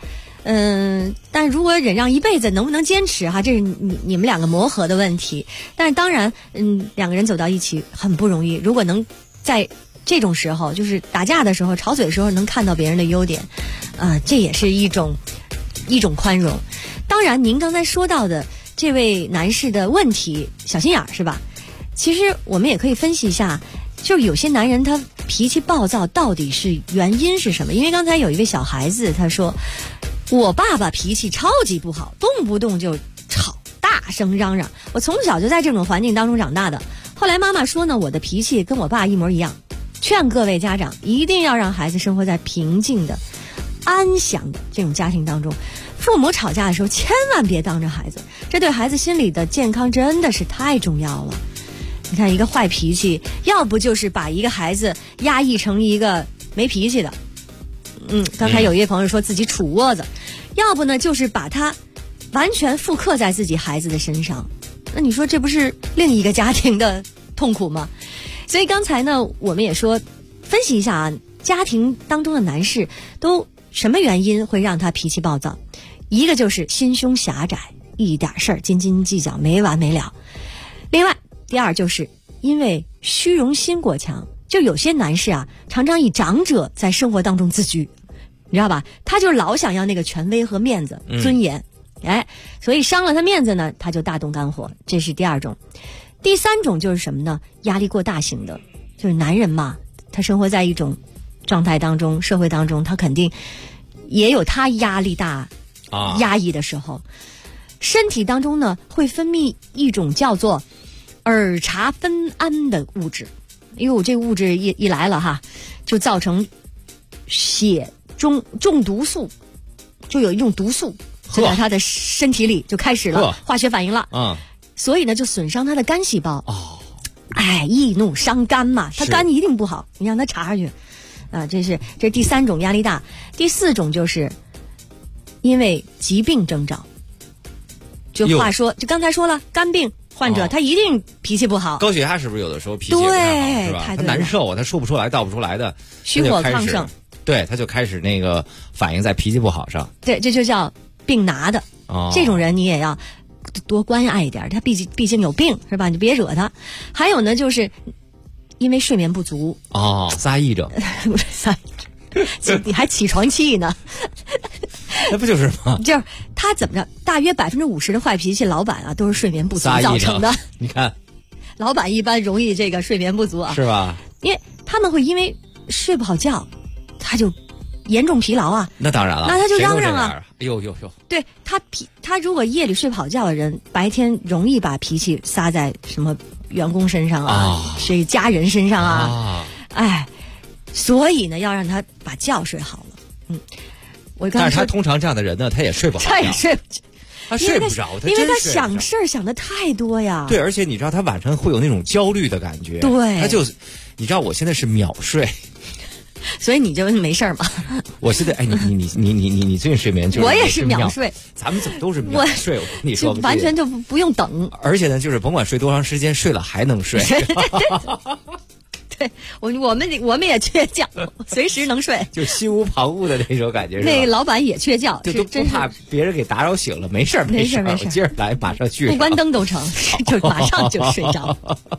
Speaker 2: 但如果忍让一辈子，能不能坚持哈？这是你们两个磨合的问题。但是当然，两个人走到一起很不容易。如果能在这种时候，就是打架的时候、吵嘴的时候，能看到别人的优点，这也是一种宽容。当然，您刚才说到的这位男士的问题，小心眼儿是吧？其实我们也可以分析一下，就是有些男人他脾气暴躁，到底是原因是什么？因为刚才有一位小孩子他说，我爸爸脾气超级不好，动不动就吵，大声嚷嚷。我从小就在这种环境当中长大的。后来妈妈说呢，我的脾气跟我爸一模一样。劝各位家长一定要让孩子生活在平静的、安详的这种家庭当中。父母吵架的时候千万别当着孩子，这对孩子心理的健康真的是太重要了。你看，一个坏脾气，要不就是把一个孩子压抑成一个没脾气的，刚才有一位朋友说自己杵窝子，要不呢就是把他完全复刻在自己孩子的身上。那你说这不是另一个家庭的痛苦吗？所以刚才呢，我们也说分析一下啊，家庭当中的男士都什么原因会让他脾气暴躁？一个就是心胸狭窄，一点事儿斤斤计较，没完没了。另外，第二就是因为虚荣心过强，就有些男士啊，常常以长者在生活当中自居，你知道吧？他就老想要那个权威和面子、尊严，所以伤了他面子呢，他就大动肝火。这是第二种。第三种就是什么呢？压力过大型的，就是男人嘛，他生活在一种状态当中，社会当中，他肯定也有他压力大、压抑的时候。身体当中呢，会分泌一种叫做儿茶酚胺的物质。这物质一来了哈，就造成血中中毒素，就有一种毒素就在他的身体里就开始了化学反应了。所以呢，就损伤他的肝细胞。易怒伤肝嘛，他肝一定不好，你让他查下去。这是第三种压力大。第四种就是因为疾病征兆。就话说，就刚才说了，肝病患者他一定脾气不好。
Speaker 10: 高血压是不是有的时候脾气也不太好，是吧？他难受，他说不出来道不出来的，
Speaker 2: 虚火亢盛。
Speaker 10: 对，他就开始那个反应在脾气不好上。
Speaker 2: 对，这就叫病拿的。这种人你也要多关爱一点，他毕竟有病，是吧？你别惹他。还有呢，就是因为睡眠不足。
Speaker 10: 撒癔症。
Speaker 2: 撒癔症，你还起床气呢？
Speaker 10: 那不就是吗？
Speaker 2: 就是他怎么着？大约50%的坏脾气老板啊，都是睡眠不足造成的。
Speaker 10: 你看，
Speaker 2: 老板一般容易这个睡眠不足啊，
Speaker 10: 是吧？
Speaker 2: 因为他们会因为睡不好觉，他就严重疲劳啊。
Speaker 10: 那当然了，
Speaker 2: 那他就嚷嚷啊。
Speaker 10: 哟。
Speaker 2: 对他如果夜里睡不好觉的人，白天容易把脾气撒在什么员工身上啊，这家人身上啊。所以呢，要让他把觉睡好了。
Speaker 10: 但是他通常这样的人呢，他也睡不好觉，
Speaker 2: 他也睡不着，
Speaker 10: 他睡不着，
Speaker 2: 因为他想事儿想的太多呀。
Speaker 10: 对，而且你知道他晚上会有那种焦虑的感觉。
Speaker 2: 对，
Speaker 10: 他就，你知道我现在是秒睡，
Speaker 2: 所以你就没事儿嘛。
Speaker 10: 我现在你最近睡眠就是
Speaker 2: 我也是秒睡，
Speaker 10: 咱们怎么都是秒睡？我跟你说，
Speaker 2: 完全就不用等。
Speaker 10: 而且呢，就是甭管睡多长时间，睡了还能睡。
Speaker 2: 对，我们也缺觉，随时能睡，
Speaker 10: 就心无旁骛的那种感觉。
Speaker 2: 那老板也缺觉，
Speaker 10: 就都不怕别人给打扰醒了，没事，我接着来，马上去，
Speaker 2: 不关灯都成，就马上就睡着。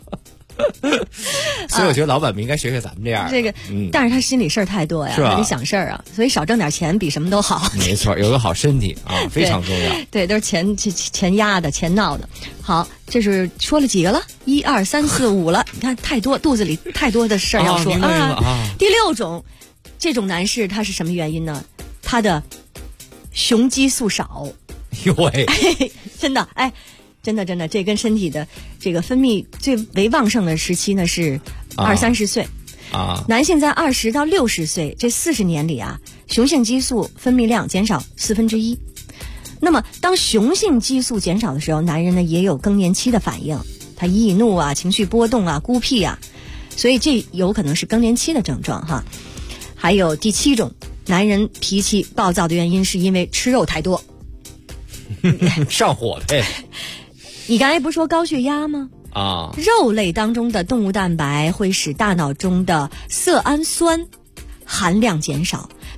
Speaker 10: 所以我觉得老板们应该学学咱们这样。
Speaker 2: 这个，但是他心里事儿太多呀，他得想事儿啊，所以少挣点钱比什么都好。
Speaker 10: 没错，有个好身体啊，非常重要。
Speaker 2: 对，都是钱压的，钱闹的。好，这是说了几个了？1、2、3、4、5了。你看太多，肚子里太多的事儿要说
Speaker 10: 啊。
Speaker 2: 第6种，这种男士他是什么原因呢？他的雄激素少。
Speaker 10: 哟喂，
Speaker 2: 真的真的，这跟身体的这个分泌最为旺盛的时期呢是20、30岁
Speaker 10: 啊。
Speaker 2: 男性在20到60岁这40年里啊，雄性激素分泌量减少1/4。那么当雄性激素减少的时候，男人呢也有更年期的反应，他易怒啊，情绪波动啊，孤僻啊，所以这有可能是更年期的症状哈。还有第7种，男人脾气暴躁的原因是因为吃肉太多，
Speaker 10: 上火呗。
Speaker 2: 你刚才不是说高血压吗？肉类当中的动物蛋白会使大脑中的色氨酸含量减少，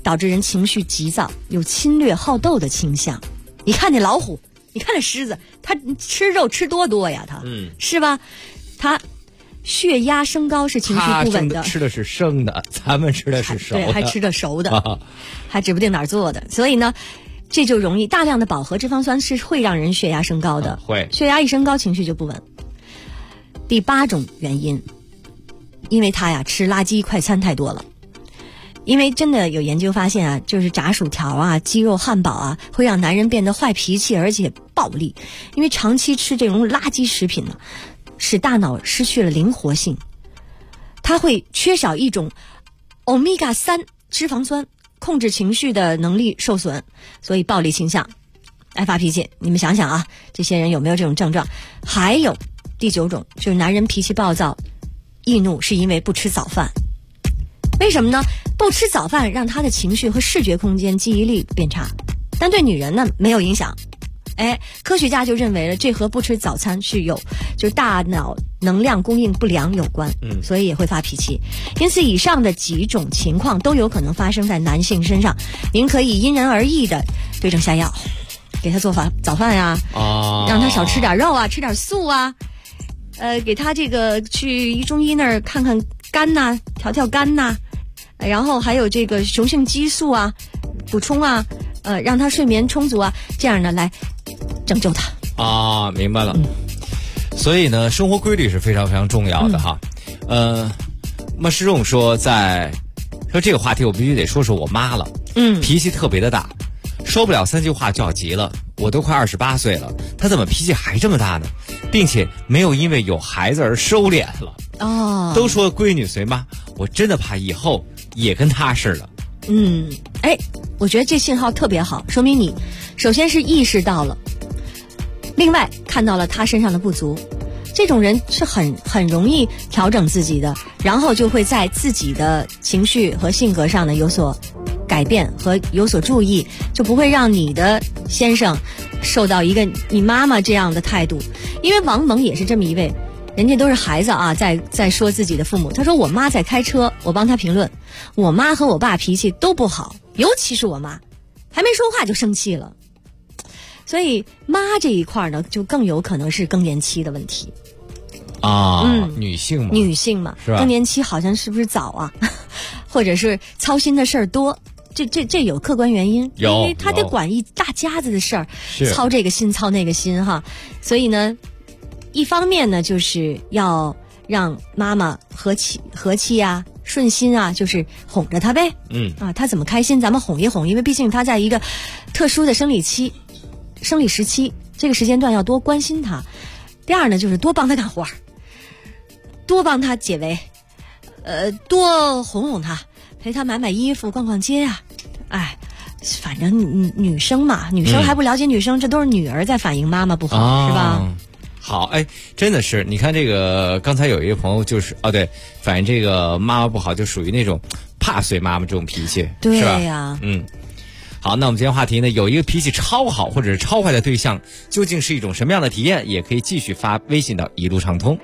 Speaker 2: 导致人情绪急躁，有侵略好斗的倾向。你看那老虎，你看那狮子，它吃肉吃多呀，它，是吧？它血压升高是情绪不稳的。
Speaker 10: 吃的是生的，咱们吃的是熟的，
Speaker 2: 对，还吃的熟的，还指不定哪儿做的。所以呢，这就容易大量的饱和脂肪酸是会让人血压升高的，
Speaker 10: 会
Speaker 2: 血压一升高，情绪就不稳。第8种原因，因为他呀吃垃圾快餐太多了。因为真的有研究发现啊，就是炸薯条啊、鸡肉汉堡啊，会让男人变得坏脾气而且暴力。因为长期吃这种垃圾食品呢，使大脑失去了灵活性，它会缺少一种欧米伽3脂肪酸，控制情绪的能力受损，所以暴力倾向，爱发脾气。你们想想啊，这些人有没有这种症状？还有第9种，就是男人脾气暴躁、易怒是因为不吃早饭。为什么呢？不吃早饭让他的情绪和视觉空间记忆力变差，但对女人呢没有影响。科学家就认为了这和不吃早餐是就是大脑能量供应不良有关，所以也会发脾气。因此以上的几种情况都有可能发生在男性身上，您可以因人而异的对症下药，给他做早饭啊，让他少吃点肉啊，吃点素啊，给他这个去中医那儿看看肝呐，调肝呐，然后还有这个雄性激素啊补充啊，让他睡眠充足啊，这样呢来拯救他。
Speaker 10: 明白了。所以呢，生活规律是非常非常重要的哈。施仲说这个话题我必须得说我妈了。脾气特别的大，说不了3句话就要急了。我都快28岁了，她怎么脾气还这么大呢？并且没有因为有孩子而收敛了。都说闺女随妈，我真的怕以后也跟她似的。
Speaker 2: 我觉得这信号特别好，说明你首先是意识到了，另外看到了他身上的不足。这种人是很容易调整自己的，然后就会在自己的情绪和性格上呢有所改变和有所注意，就不会让你的先生受到一个你妈妈这样的态度。因为王蒙也是这么一位，人家都是孩子啊，在说自己的父母。他说我妈在开车，我帮他评论，我妈和我爸脾气都不好，尤其是我妈，还没说话就生气了。所以妈这一块呢，就更有可能是更年期的问题。
Speaker 10: 女性嘛，
Speaker 2: 是吧？更年期好像是不是早啊？或者是操心的事儿多？这有客观原因，因为他得管一大家子的事儿，操这个心操那个心哈。所以呢，一方面呢，就是要让妈妈和气啊、顺心啊，就是哄着他呗。他怎么开心，咱们哄一哄，因为毕竟他在一个特殊的生理时期，这个时间段要多关心他。第二呢，就是多帮他干活，多帮他解围，多哄哄他，陪他买衣服、逛逛街啊。反正女生嘛，女生还不了解女生，这都是女儿在反映妈妈不好，是吧？
Speaker 10: 好，真的是，你看这个，刚才有一个朋友就是对，反映这个妈妈不好，就属于那种怕随妈妈这种脾气，
Speaker 2: 对
Speaker 10: 是吧？
Speaker 2: 呀，
Speaker 10: 好，那我们今天话题呢，有一个脾气超好或者是超坏的对象，究竟是一种什么样的体验？也可以继续发微信到一路畅通。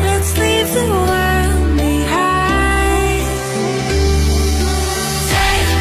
Speaker 11: Take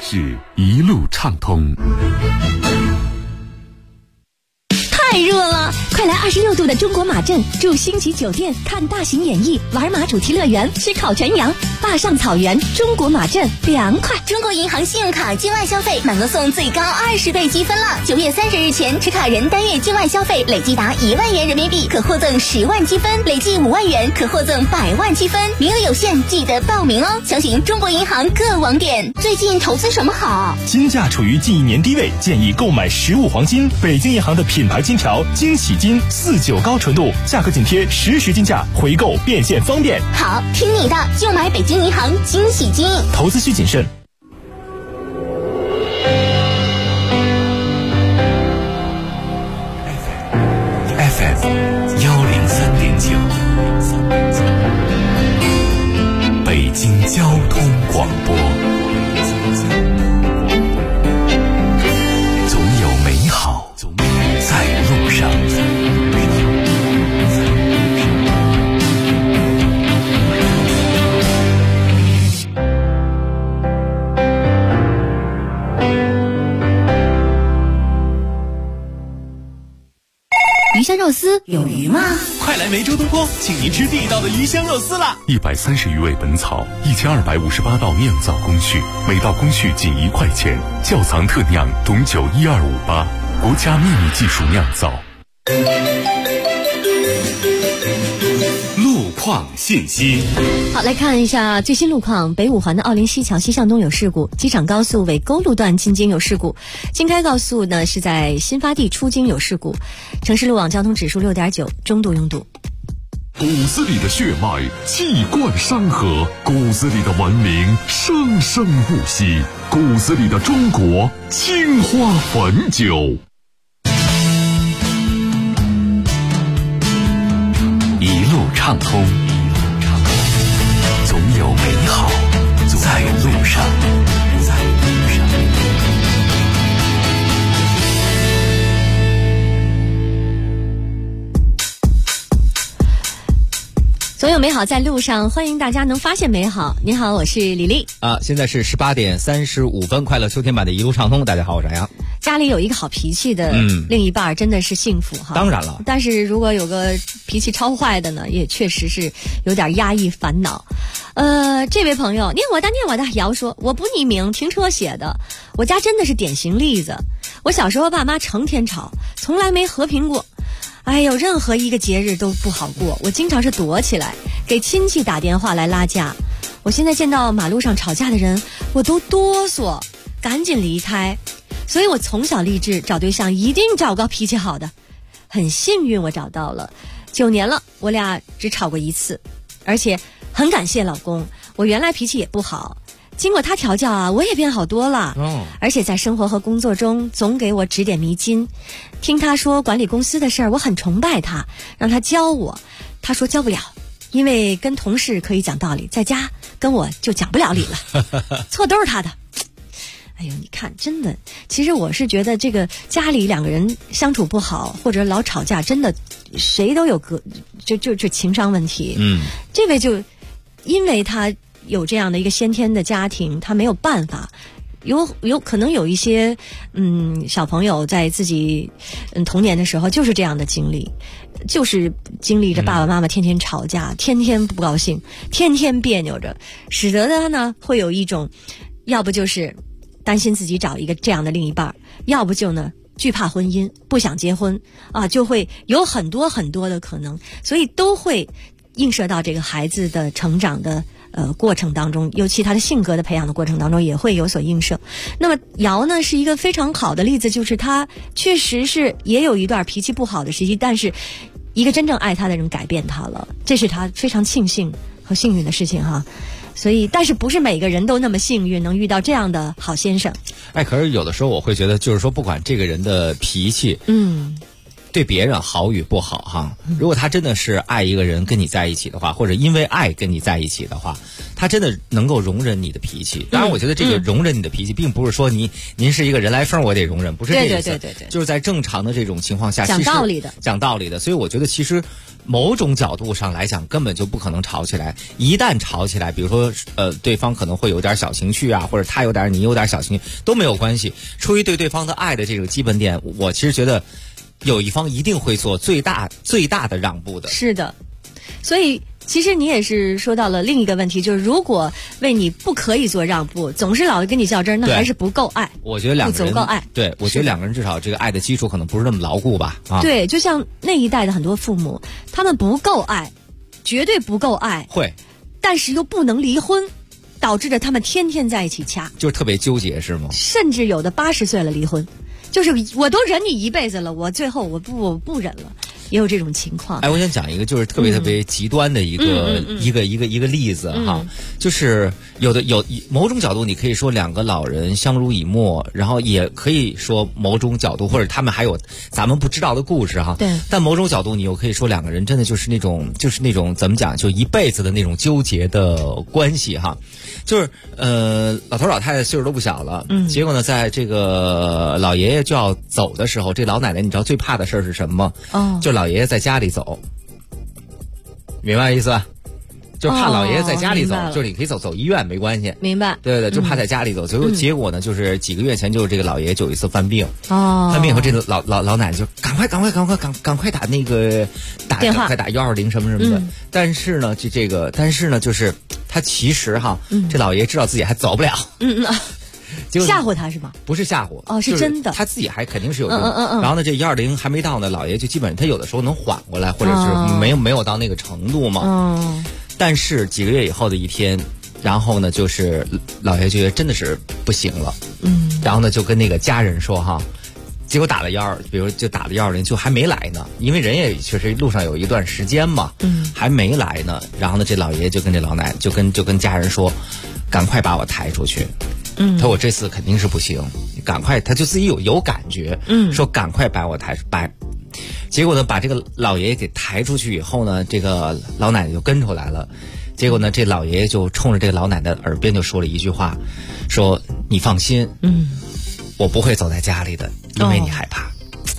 Speaker 4: 事一路畅通。
Speaker 2: 太热了，快来26度的中国马镇，住星级酒店，看大型演艺，玩马主题乐园，吃烤全羊，坝上草原，中国马镇凉快。
Speaker 5: 中国银行信用卡境外消费满额送最高20倍积分了！9月30日前持卡人单月境外消费累计达1万元人民币，可获赠10万积分；累计5万元可获赠100万积分。名额有限，记得报名哦！详询中国银行各网点。最近投资什么好？
Speaker 12: 金价处于近1年低位，建议购买实物黄金。北京银行的品牌金条惊喜金49高纯度，价格紧贴实时金价，回购变现方便。
Speaker 5: 好，听你的，就买北京银行惊喜金。
Speaker 12: 投资需谨慎。
Speaker 19: FM 103.9，北京交通广播。总有美好在路上。
Speaker 2: 鱼香肉丝有鱼吗？
Speaker 1: 快来梅州东坡，请您吃地道的鱼香肉丝啦
Speaker 4: ！130余味本草，1258道酿造工序，每道工序仅1块钱，窖藏特酿董酒12588，国家秘密技术酿造。
Speaker 19: 路况信息。
Speaker 2: 好，来看一下最新路况。北五环的奥林西桥西向东有事故，机场高速纬沟路段进京有事故，京开高速呢是在新发地出京有事故。城市路网交通指数6.9，中度拥堵。
Speaker 4: 骨子里的血脉气贯山河，骨子里的文明生生不息，骨子里的中国青花汾酒。
Speaker 19: 一路畅通，总有美好在路上。
Speaker 2: 总有美好在路上，欢迎大家能发现美好。你好，我是李丽
Speaker 10: 啊，现在是18点35分，快乐秋天版的一路畅通。大家好，我是杨。
Speaker 2: 家里有一个好脾气的另一半真的是幸福哈。
Speaker 10: 当然了，
Speaker 2: 但是如果有个脾气超坏的呢，也确实是有点压抑烦恼。这位朋友念我的瑶说，我不匿名，听车写的。我家真的是典型例子。我小时候爸妈成天吵，从来没和平过。哎呦，任何一个节日都不好过，我经常是躲起来，给亲戚打电话来拉架。我现在见到马路上吵架的人，我都哆嗦，赶紧离开。所以我从小立志找对象一定找个脾气好的。很幸运我找到了，9年了，我俩只吵过1次，而且很感谢老公，我原来脾气也不好，经过他调教啊，我也变好多了。而且在生活和工作中总给我指点迷津。听他说管理公司的事儿，我很崇拜他，让他教我。他说教不了，因为跟同事可以讲道理，在家跟我就讲不了理了。错都是他的。哎呦，你看，真的，其实我是觉得这个家里2个人相处不好，或者老吵架，真的谁都有就情商问题。这位就因为他有这样的一个先天的家庭，他没有办法。有可能有一些小朋友在自己童年的时候就是这样的经历，就是经历着爸爸妈妈天天吵架，天天不高兴，天天别扭着，使得他呢会有一种，要不就是担心自己找一个这样的另一半，要不就呢惧怕婚姻，不想结婚啊，就会有很多很多的可能，所以都会映射到这个孩子的成长的过程当中，尤其他的性格的培养的过程当中也会有所映射。那么瑶呢是一个非常好的例子，就是他确实是也有一段脾气不好的时期，但是一个真正爱他的人改变他了，这是他非常庆幸和幸运的事情哈。所以但是不是每个人都那么幸运能遇到这样的好先生。
Speaker 10: 可是有的时候我会觉得，就是说不管这个人的脾气对别人好与不好哈，如果他真的是爱一个人跟你在一起的话，或者因为爱跟你在一起的话，他真的能够容忍你的脾气。当然我觉得这个容忍你的脾气并不是说您是一个人来疯我得容忍，不是这个意思。对，就是在正常的这种情况下
Speaker 2: 讲道理的。
Speaker 10: 所以我觉得其实某种角度上来讲根本就不可能吵起来。一旦吵起来，比如说对方可能会有点小情绪啊，或者他有点你有点小情绪都没有关系。出于对对方的爱的这个基本点，我其实觉得有一方一定会做最大的让步的。
Speaker 2: 是的，所以其实你也是说到了另一个问题，就是如果为你不可以做让步，总是老是跟你较真儿，那还是不够爱。
Speaker 10: 我觉得两个人
Speaker 2: 不足够爱。
Speaker 10: 对，我觉得两个人至少这个爱的基础可能不是那么牢固吧。啊，
Speaker 2: 对，就像那一代的很多父母，他们不够爱，绝对不够爱，
Speaker 10: 会，
Speaker 2: 但是又不能离婚，导致着他们天天在一起掐，
Speaker 10: 就是特别纠结，是吗？
Speaker 2: 甚至有的80岁了离婚。就是我都忍你一辈子了，我最后我不忍了，也有这种情况。
Speaker 10: 哎，我想讲一个就是特别极端的一个例子哈，就是有某种角度你可以说两个老人相濡以沫，然后也可以说某种角度或者他们还有咱们不知道的故事哈。
Speaker 2: 对。
Speaker 10: 但某种角度你又可以说两个人真的就是那种怎么讲，就一辈子的那种纠结的关系哈。就是老头老太太岁数都不小了，结果呢，在这个老爷爷就要走的时候，这老奶奶你知道最怕的事儿是什么？就老爷爷在家里走，明白意思吧？就怕老爷爷在家里走，就是你可以走医院没关系。
Speaker 2: 明白。
Speaker 10: 对，就怕在家里走。结果呢，就是几个月前，就是这个老爷爷就有一次犯病。犯病以后，这个老奶奶就赶快打那个
Speaker 2: 电话，
Speaker 10: 快打120什么的。但是呢，就是他其实哈，这老爷爷知道自己还走不了。
Speaker 2: 吓唬他是吧？
Speaker 10: 不是吓唬，
Speaker 2: 是真的。
Speaker 10: 他自己还肯定是有用。然后呢，这120还没到呢，老爷就基本上他有的时候能缓过来，或者是没有到那个程度嘛。但是几个月以后的一天，然后呢，就是老爷觉得真的是不行了。然后呢，就跟那个家人说哈，结果打了120，就还没来呢，因为人也确实路上有一段时间嘛，还没来呢。然后呢，这老爷就跟这老奶就跟家人说，赶快把我抬出去。他说我这次肯定是不行，赶快，他就自己有感觉，说赶快把我抬。结果呢，把这个老爷爷给抬出去以后呢，这个老奶奶就跟出来了。结果呢，这老爷爷就冲着这个老奶奶耳边就说了一句话，说你放心，我不会走在家里的，因为你害怕。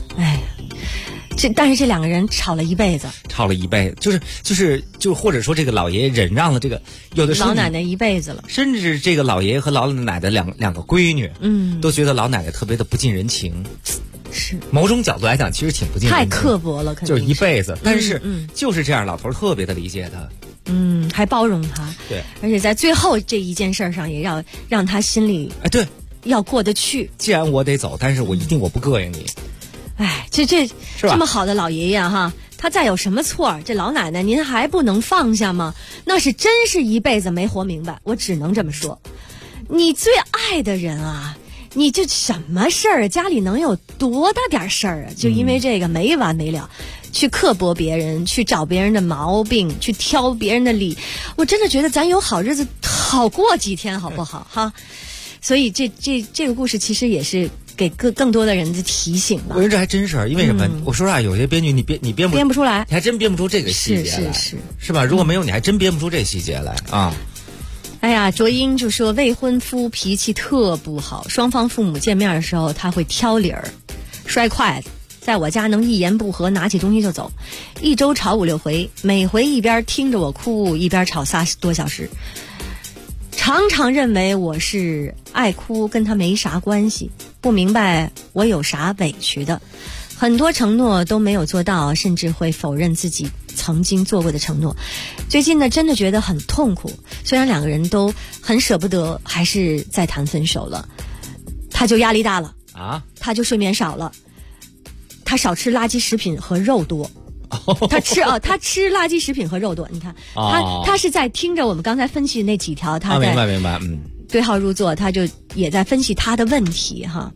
Speaker 2: 但是这两个人吵了一辈子，
Speaker 10: 就是或者说这个老爷爷忍让了这个有的时候
Speaker 2: 老奶奶一辈子了，
Speaker 10: 甚至这个老爷爷和老奶奶两个闺女，都觉得老奶奶特别的不近人情。
Speaker 2: 是
Speaker 10: 某种角度来讲，其实挺不近人情，
Speaker 2: 太刻薄了，肯定
Speaker 10: 就是一辈子。但是就是这样，老头特别的理解他，
Speaker 2: 还包容他，
Speaker 10: 对，
Speaker 2: 而且在最后这一件事上，也要让他心里
Speaker 10: 对
Speaker 2: 要过得去。
Speaker 10: 既然我得走，但是我不膈应你。
Speaker 2: 这么好的老爷爷哈，他再有什么错，这老奶奶您还不能放下吗？那是真是一辈子没活明白，我只能这么说。你最爱的人啊，你这什么事儿，家里能有多大点事儿啊？就因为这个没完没了，去刻薄别人，去找别人的毛病，去挑别人的理。我真的觉得咱有好日子好过几天好不好哈？所以这个故事其实也是给更多的人的提醒吧。
Speaker 10: 我觉得这还真是，因为什么？我说实话，有些编剧你编不出来，你还真编不出这个细节来，是吧？如果没有，你还真编不出这细节来啊。
Speaker 2: 哎呀，卓英就说未婚夫脾气特不好，双方父母见面的时候他会挑理儿，摔筷子，在我家能一言不合拿起东西就走，一周吵5-6回，每回一边听着我哭一边吵3多小时。常常认为我是爱哭，跟他没啥关系，不明白我有啥委屈的，很多承诺都没有做到，甚至会否认自己曾经做过的承诺。最近呢，真的觉得很痛苦，虽然两个人都很舍不得，还是在谈分手了。他就压力大了啊，他就睡眠少了，他少吃垃圾食品和肉多。他吃垃圾食品和肉多，你看，他是在听着我们刚才分析的那几条，他在
Speaker 10: 明白，
Speaker 2: 对号入座，他就也在分析他的问题哈。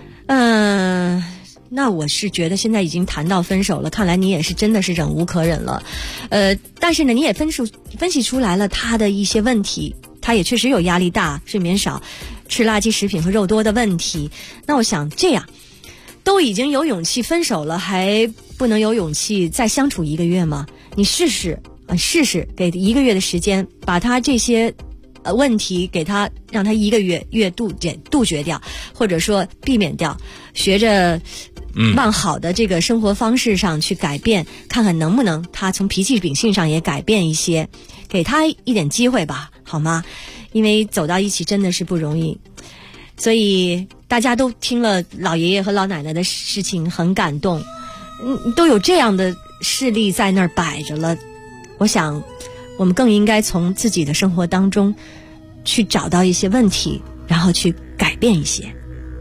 Speaker 2: 那我是觉得现在已经谈到分手了，看来你也是真的是忍无可忍了，但是呢，你也分析出来了他的一些问题，他也确实有压力大、睡眠少、吃垃圾食品和肉多的问题。那我想这样。 都已经有勇气分手了，还不能有勇气再相处1个月吗？你试试，给1个月的时间，把他这些问题给他，让他1个月杜绝掉，或者说避免掉，学着往好的这个生活方式上去改变，看看能不能他从脾气秉性上也改变一些，给他一点机会吧，好吗？因为走到一起真的是不容易，所以大家都听了老爷爷和老奶奶的事情很感动，都有这样的事例在那儿摆着了，我想我们更应该从自己的生活当中去找到一些问题，然后去改变一些。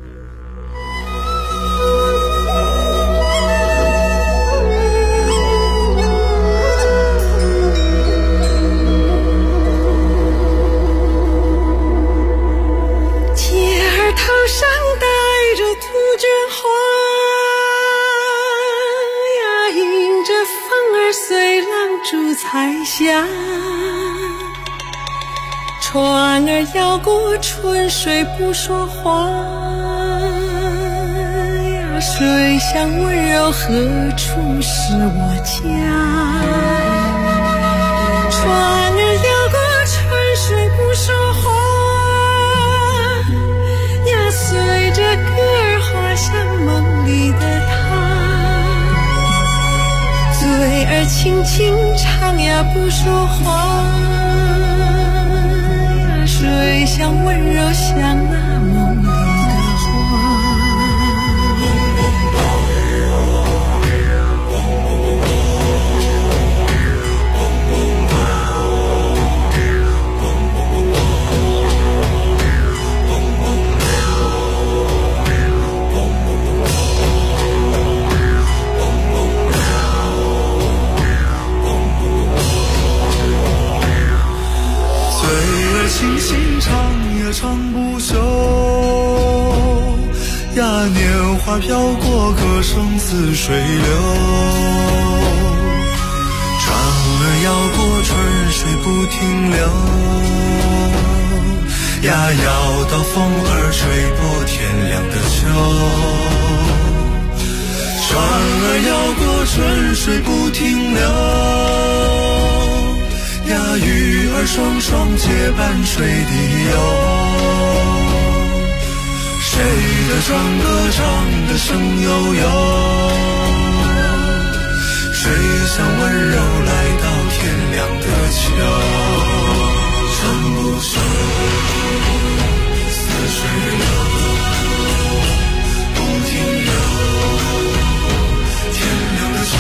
Speaker 14: 上带着杜鹃花呀，迎着风儿随浪逐彩霞，船儿摇过春水不说话呀，水乡温柔何处是我家？船儿摇过春水不说话，随着歌儿滑向梦里的他，嘴儿轻轻唱呀不说话呀，水乡温柔像那梦里的花。轻轻唱也唱不休呀，年华飘过，歌声似水流。船儿摇过，春水不停留呀，摇到风儿吹破天亮的秋。船儿摇过，春水不停留呀，鱼儿双双结伴水底游。谁的船歌唱得声悠悠，水乡温柔来到天亮的秋。春不休，似水流，不停留，天亮的秋。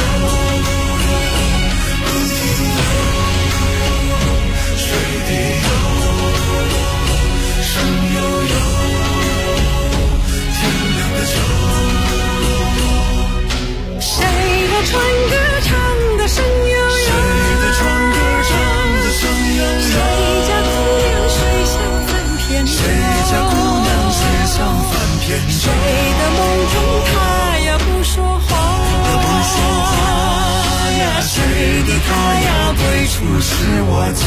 Speaker 14: 谁的船歌唱得声悠悠，谁的船歌唱得声悠悠，谁家姑娘水乡翻篇谁家姑娘水乡翻篇谁的梦中他呀不说话不说话呀，谁的他呀归处是我家。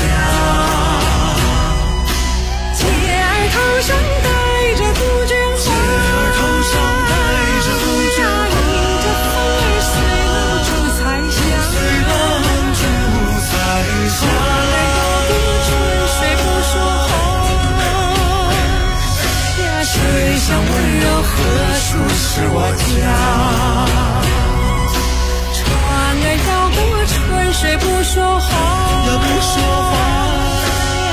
Speaker 14: 姐儿头上戴着杜鹃花，姐儿头上戴着杜鹃花，迎着风儿随浪逐彩霞，随浪逐彩霞。船儿摇过春水不说话呀，水乡温柔何处是我家？船儿摇过春水不说话呀，不说话。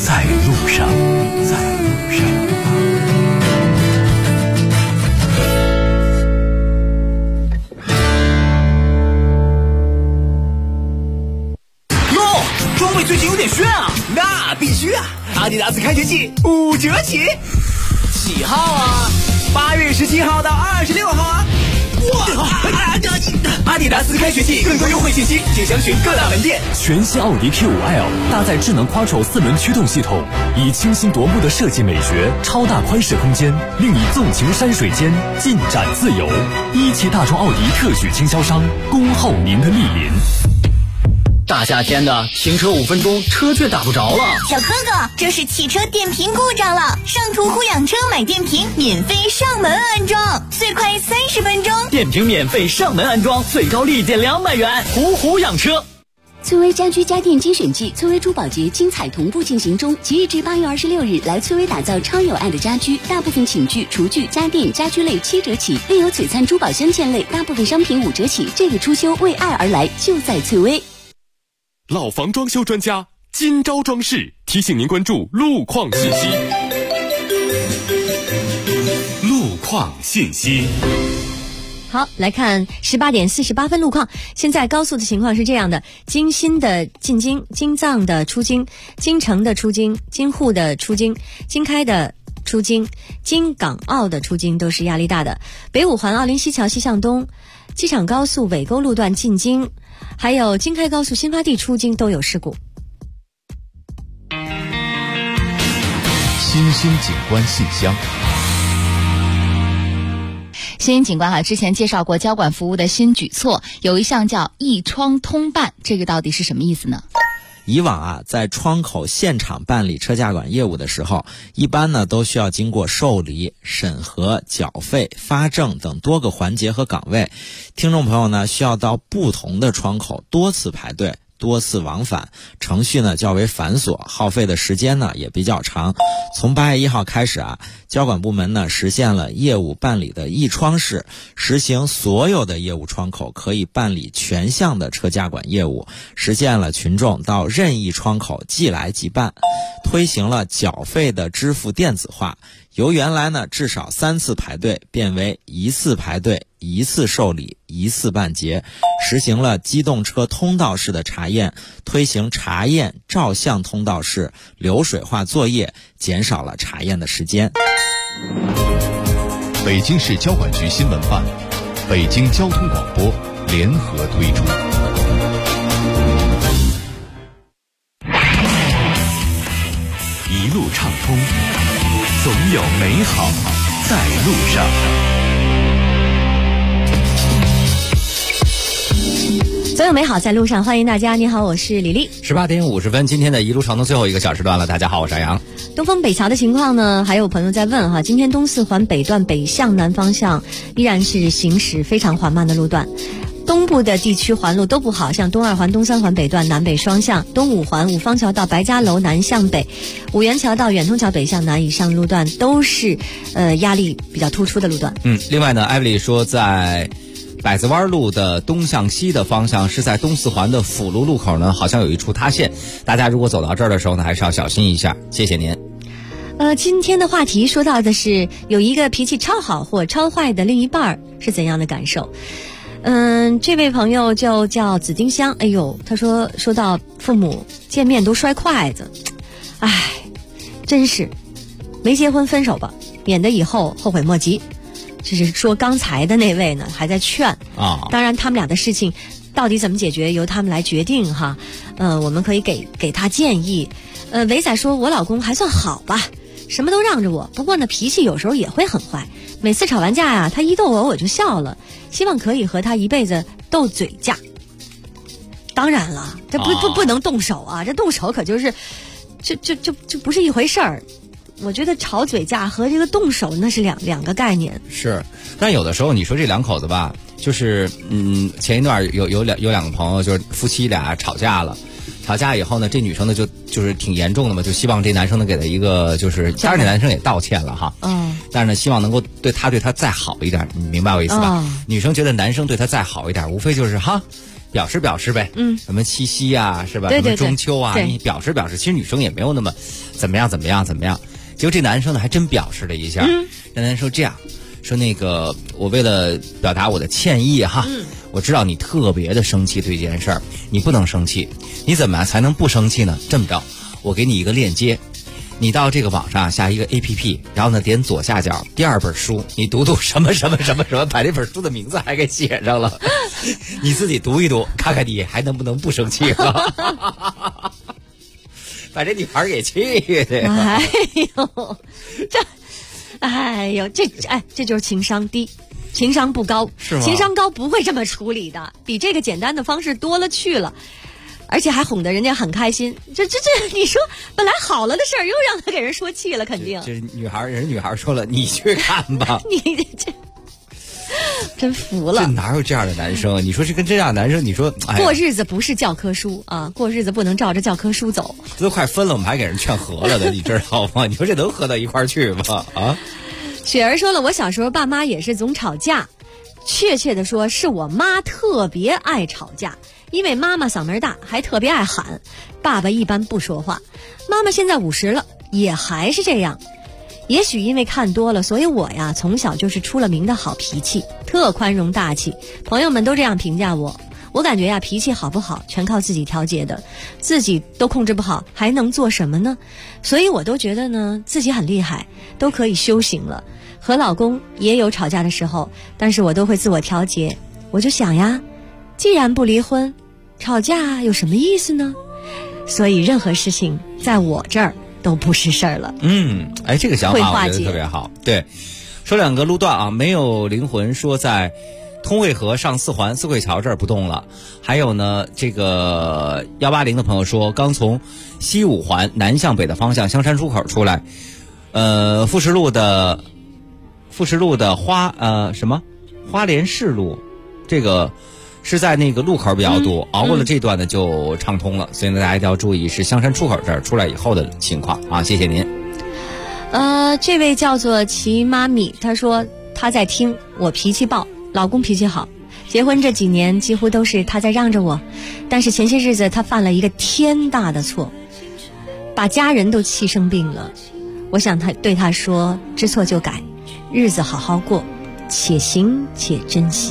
Speaker 19: 在路上，在路上。
Speaker 9: 哟，装备最近有点炫啊！那必须啊！阿迪达斯开学季5折起，几号啊？8月17号到26号啊！哇！阿迪达斯开学季，更多优惠信息，请详询各大门店。
Speaker 15: 全新奥迪 Q5L 搭载智能 Quattro 4轮驱动系统，以清新夺目的设计美学、超大宽适空间，令你纵情山水间，尽展自由。一汽大众奥迪特许经销商，恭候您的莅临。
Speaker 9: 大夏天的，停车5分钟，车却打不着了。
Speaker 5: 小哥哥，这是汽车电瓶故障了，上途虎养车买电瓶，免费上门安装，最快30分钟。
Speaker 9: 电瓶免费上门安装，最高立减200元。虎养车。
Speaker 16: 翠微家居家电精选季，翠微珠宝节精彩同步进行中，即日至8月26日，来翠微打造超有爱的家居，大部分寝具、厨具、家电、家居类7折起，另有璀璨珠宝镶嵌类大部分商品5折起。这个初秋为爱而来，就在翠微。
Speaker 4: 老房装修专家今朝装饰提醒您关注路况信息。
Speaker 19: 路况信息。
Speaker 2: 好，来看18点48分路况。现在高速的情况是这样的：京新的进京、京藏的出京、京城的出京、京沪的出京、京开的出京、京港澳的出京都是压力大的。北五环奥林西桥西向东、机场高速尾沟路段进京，还有京开高速新发地出京都有事故。
Speaker 17: 新兴景观信箱。
Speaker 18: 新兴景观之前介绍过交管服务的新举措，有一项叫一窗通办，这个到底是什么意思呢？
Speaker 20: 以往在窗口现场办理车驾管业务的时候，一般呢都需要经过受理、审核、缴费、发证等多个环节和岗位。听众朋友呢需要到不同的窗口多次排队，多次往返，程序呢较为繁琐，耗费的时间呢也比较长。从8月1号开始交管部门呢实现了业务办理的一窗式，实行所有的业务窗口可以办理全项的车驾管业务，实现了群众到任意窗口即来即办，推行了缴费的支付电子化，由原来呢至少3次排队变为1次排队、1次受理、1次办结，实行了机动车通道式的查验，推行查验照相通道式，流水化作业，减少了查验的时间。
Speaker 17: 北京市交管局新闻办、北京交通广播联合推出。
Speaker 19: 一路畅通，总有美好在路上。
Speaker 2: 总有美好在路上，欢迎大家。你好，我是李丽。
Speaker 10: 18点50分，今天的一路畅通最后一个小时段了。大家好，我是杨洋。
Speaker 2: 东风北桥的情况呢，还有朋友在问哈，今天东四环北段北向南方向依然是行驶非常缓慢的路段。东部的地区环路都不好，像东二环、东三环北段南北双向，东五环五方桥到白家楼南向北，五元桥到远通桥北向南以上路段都是压力比较突出的路段。
Speaker 10: 另外呢，艾薇丽说在百子湾路的东向西的方向是在东四环的辅路路口呢，好像有一处塌陷，大家如果走到这儿的时候呢，还是要小心一下。谢谢您。
Speaker 2: 今天的话题说到的是有一个脾气超好或超坏的另一半是怎样的感受。这位朋友就叫紫丁香，哎呦，他说到父母见面都摔筷子，哎，真是没结婚分手吧，免得以后后悔莫及。这是说刚才的那位呢还在劝当然他们俩的事情到底怎么解决由他们来决定哈。我们可以给他建议。伟仔说我老公还算好吧，什么都让着我，不过呢脾气有时候也会很坏，每次吵完架呀他一逗我就笑了，希望可以和他一辈子斗嘴架。当然了，这不能动手啊，这动手可就是就不是一回事儿。我觉得吵嘴架和这个动手那是两个概念。是，
Speaker 10: 但有的时候你说这两口子吧，就是前一段有两个朋友，就是夫妻俩吵架了，吵架以后呢，这女生呢就是挺严重的嘛，就希望这男生能给她一个就是当然这男生也道歉了哈，但是呢希望能够对他再好一点，你明白我意思吧？女生觉得男生对她再好一点，无非就是哈表示表示呗，什么七夕啊，是吧？
Speaker 2: 对对对，
Speaker 10: 什么中秋啊，你表示表示。其实女生也没有那么怎么样。结果这男生呢还真表示了一下，那男生说这样，说那个我为了表达我的歉意哈，我知道你特别的生气对这件事儿，你不能生气，你怎么才能不生气呢？这么着，我给你一个链接。你到这个网上下一个 APP， 然后呢点左下角第2本书，你读读什么，把这本书的名字还给写上了，你自己读一读，看看你还能不能不生气了。把这女孩给气的。
Speaker 2: 这就是情商低，情商不高，
Speaker 10: 是吗？
Speaker 2: 情商高不会这么处理的，比这个简单的方式多了去了。而且还哄得人家很开心，这，你说本来好了的事儿，又让他给人说气了，肯定。
Speaker 10: 这女孩说了，你去看吧。
Speaker 2: 你这真服了。
Speaker 10: 这哪有这样的男生？你说这跟这样的男生，你说，
Speaker 2: 过日子不是教科书啊，过日子不能照着教科书走。
Speaker 10: 这都快分了，我们还给人劝和了的，你知道吗？你说这能合到一块儿去吗？啊？
Speaker 2: 雪儿说了，我小时候爸妈也是总吵架，确切的说是我妈特别爱吵架。因为妈妈嗓门大，还特别爱喊，爸爸一般不说话。妈妈现在50了，也还是这样。也许因为看多了，所以我呀从小就是出了名的好脾气，特宽容大气，朋友们都这样评价我。我感觉呀，脾气好不好全靠自己调节的，自己都控制不好，还能做什么呢？所以我都觉得呢自己很厉害，都可以修行了。和老公也有吵架的时候，但是我都会自我调节。我就想呀，既然不离婚，吵架有什么意思呢？所以任何事情在我这儿都不是事儿了。
Speaker 10: 这个想法我觉得特别好。对，说2个路段啊，没有灵魂说在通惠河上4环四惠桥这儿不动了。还有呢，这个180的朋友说，刚从西5环南向北的方向香山出口出来，富士路的花莲市路，这个是在那个路口比较多，熬过了这段呢就畅通了，所以呢大家一定要注意是香山出口这儿出来以后的情况啊。谢谢您。
Speaker 2: 这位叫做齐妈咪，她说她在听，我脾气暴，老公脾气好，结婚这几年几乎都是他在让着我，但是前些日子他犯了一个天大的错，把家人都气生病了。我想对他说，知错就改，日子好好过，且行且珍惜。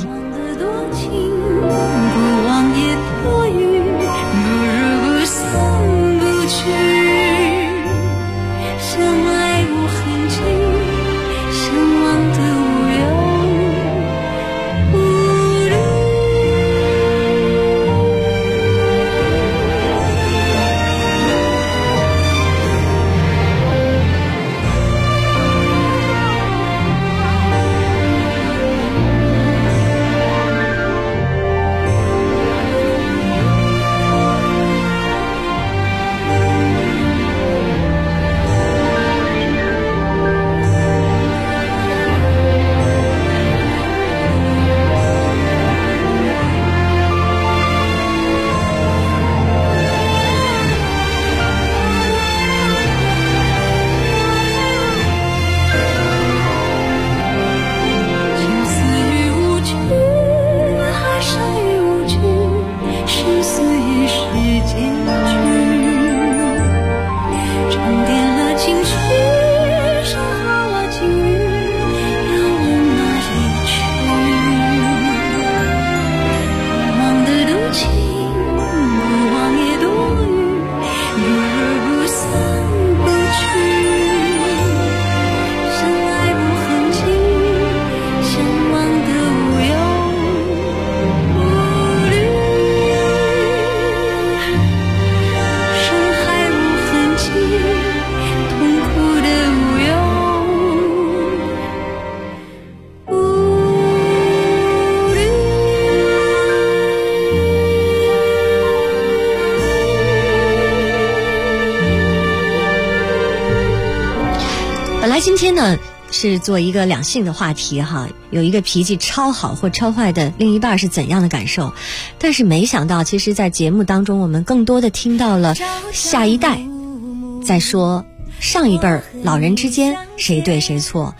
Speaker 2: 今天呢是做一个两性的话题哈，有一个脾气超好或超坏的另一半是怎样的感受，但是没想到其实在节目当中我们更多的听到了下一代在说上一辈儿老人之间谁对谁错，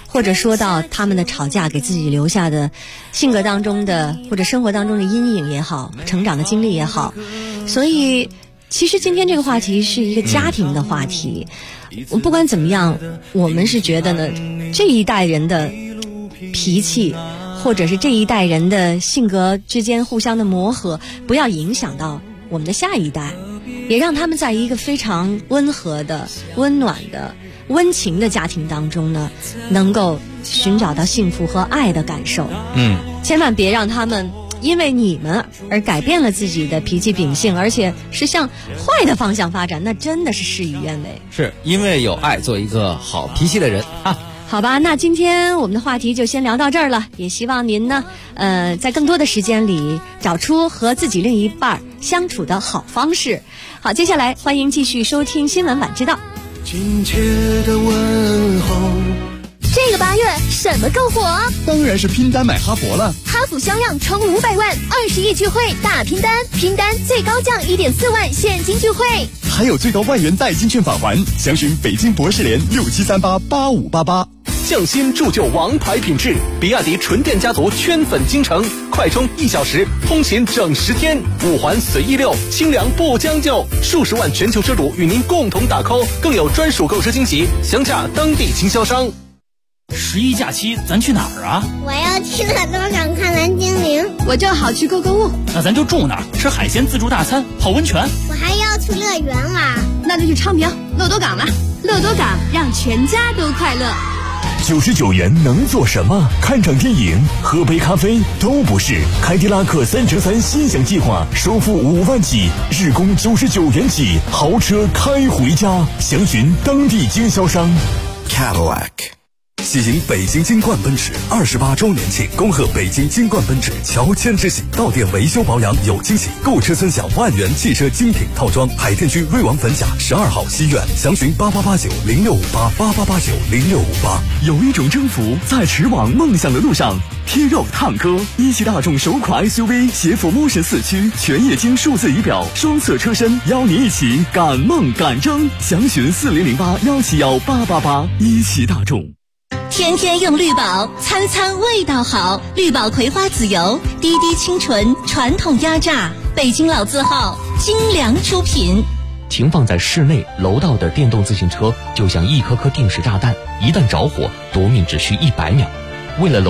Speaker 2: 或者说到他们的吵架给自己留下的性格当中的或者生活当中的阴影也好，成长的经历也好。所以其实今天这个话题是一个家庭的话题，不管怎么样，我们是觉得呢，这一代人的脾气或者是这一代人的性格之间互相的磨合，不要影响到我们的下一代，也让他们在一个非常温和的、温暖的、温情的家庭当中呢，能够寻找到幸福和爱的感受。千万别让他们因为你们而改变了自己的脾气秉性，而且是向坏的方向发展，那真的是事与愿违。
Speaker 10: 是因为有爱，做一个好脾气的人啊。
Speaker 2: 好吧，那今天我们的话题就先聊到这儿了，也希望您呢，在更多的时间里找出和自己另一半相处的好方式。好，接下来欢迎继续收听新闻晚知道。
Speaker 14: 亲切的问候。
Speaker 5: 这个8月什么更火？
Speaker 3: 当然是拼单买哈佛了。
Speaker 5: 哈弗销量冲500万，20亿聚会大拼单，拼单最高降1.4万现金聚会，
Speaker 3: 还有最高1万元代金券返还。详询北京博士联67388588。
Speaker 8: 匠心铸就王牌品质，比亚迪纯电家族圈粉京城，快充1小时，通勤整10天，5环随意溜，清凉不将就，数十万全球车主与您共同打 call， 更有专属购车惊喜，详洽当地经销商。
Speaker 21: 11假期咱去哪儿啊？
Speaker 22: 我要去乐多港看蓝精灵。
Speaker 2: 我正好去购物。
Speaker 21: 那咱就住那儿，吃海鲜自助大餐，泡温泉。
Speaker 22: 我还要去乐园玩。
Speaker 2: 那就去昌平乐多港了。乐多港让全家都快乐。
Speaker 12: 99元能做什么？看场电影、喝杯咖啡都不是。凯迪拉克3乘3心想计划，首付5万起，日供99元起，豪车开回家。详询当地经销商。
Speaker 23: Cadillac。喜迎北京金冠奔驰28周年庆，恭贺北京金冠奔驰乔迁之喜，到店维修保养有惊喜，购车尊享1万元汽车精品套装。海淀区瑞王粉甲12号西苑，详询8889065888890658。
Speaker 12: 有一种征服在驰往梦想的路上。贴肉探歌，一汽大众首款 SUV 携辅Motion4驱，全液晶数字仪表，双侧车身，邀你一起赶梦赶征。详询4008171888。一汽大众。
Speaker 16: 天天用绿宝，餐餐味道好。绿宝葵花籽油，滴滴清纯，传统压榨，北京老字号，精良出品。
Speaker 15: 停放在室内楼道的电动自行车就像一颗颗定时炸弹，一旦着火，夺命只需100秒。为了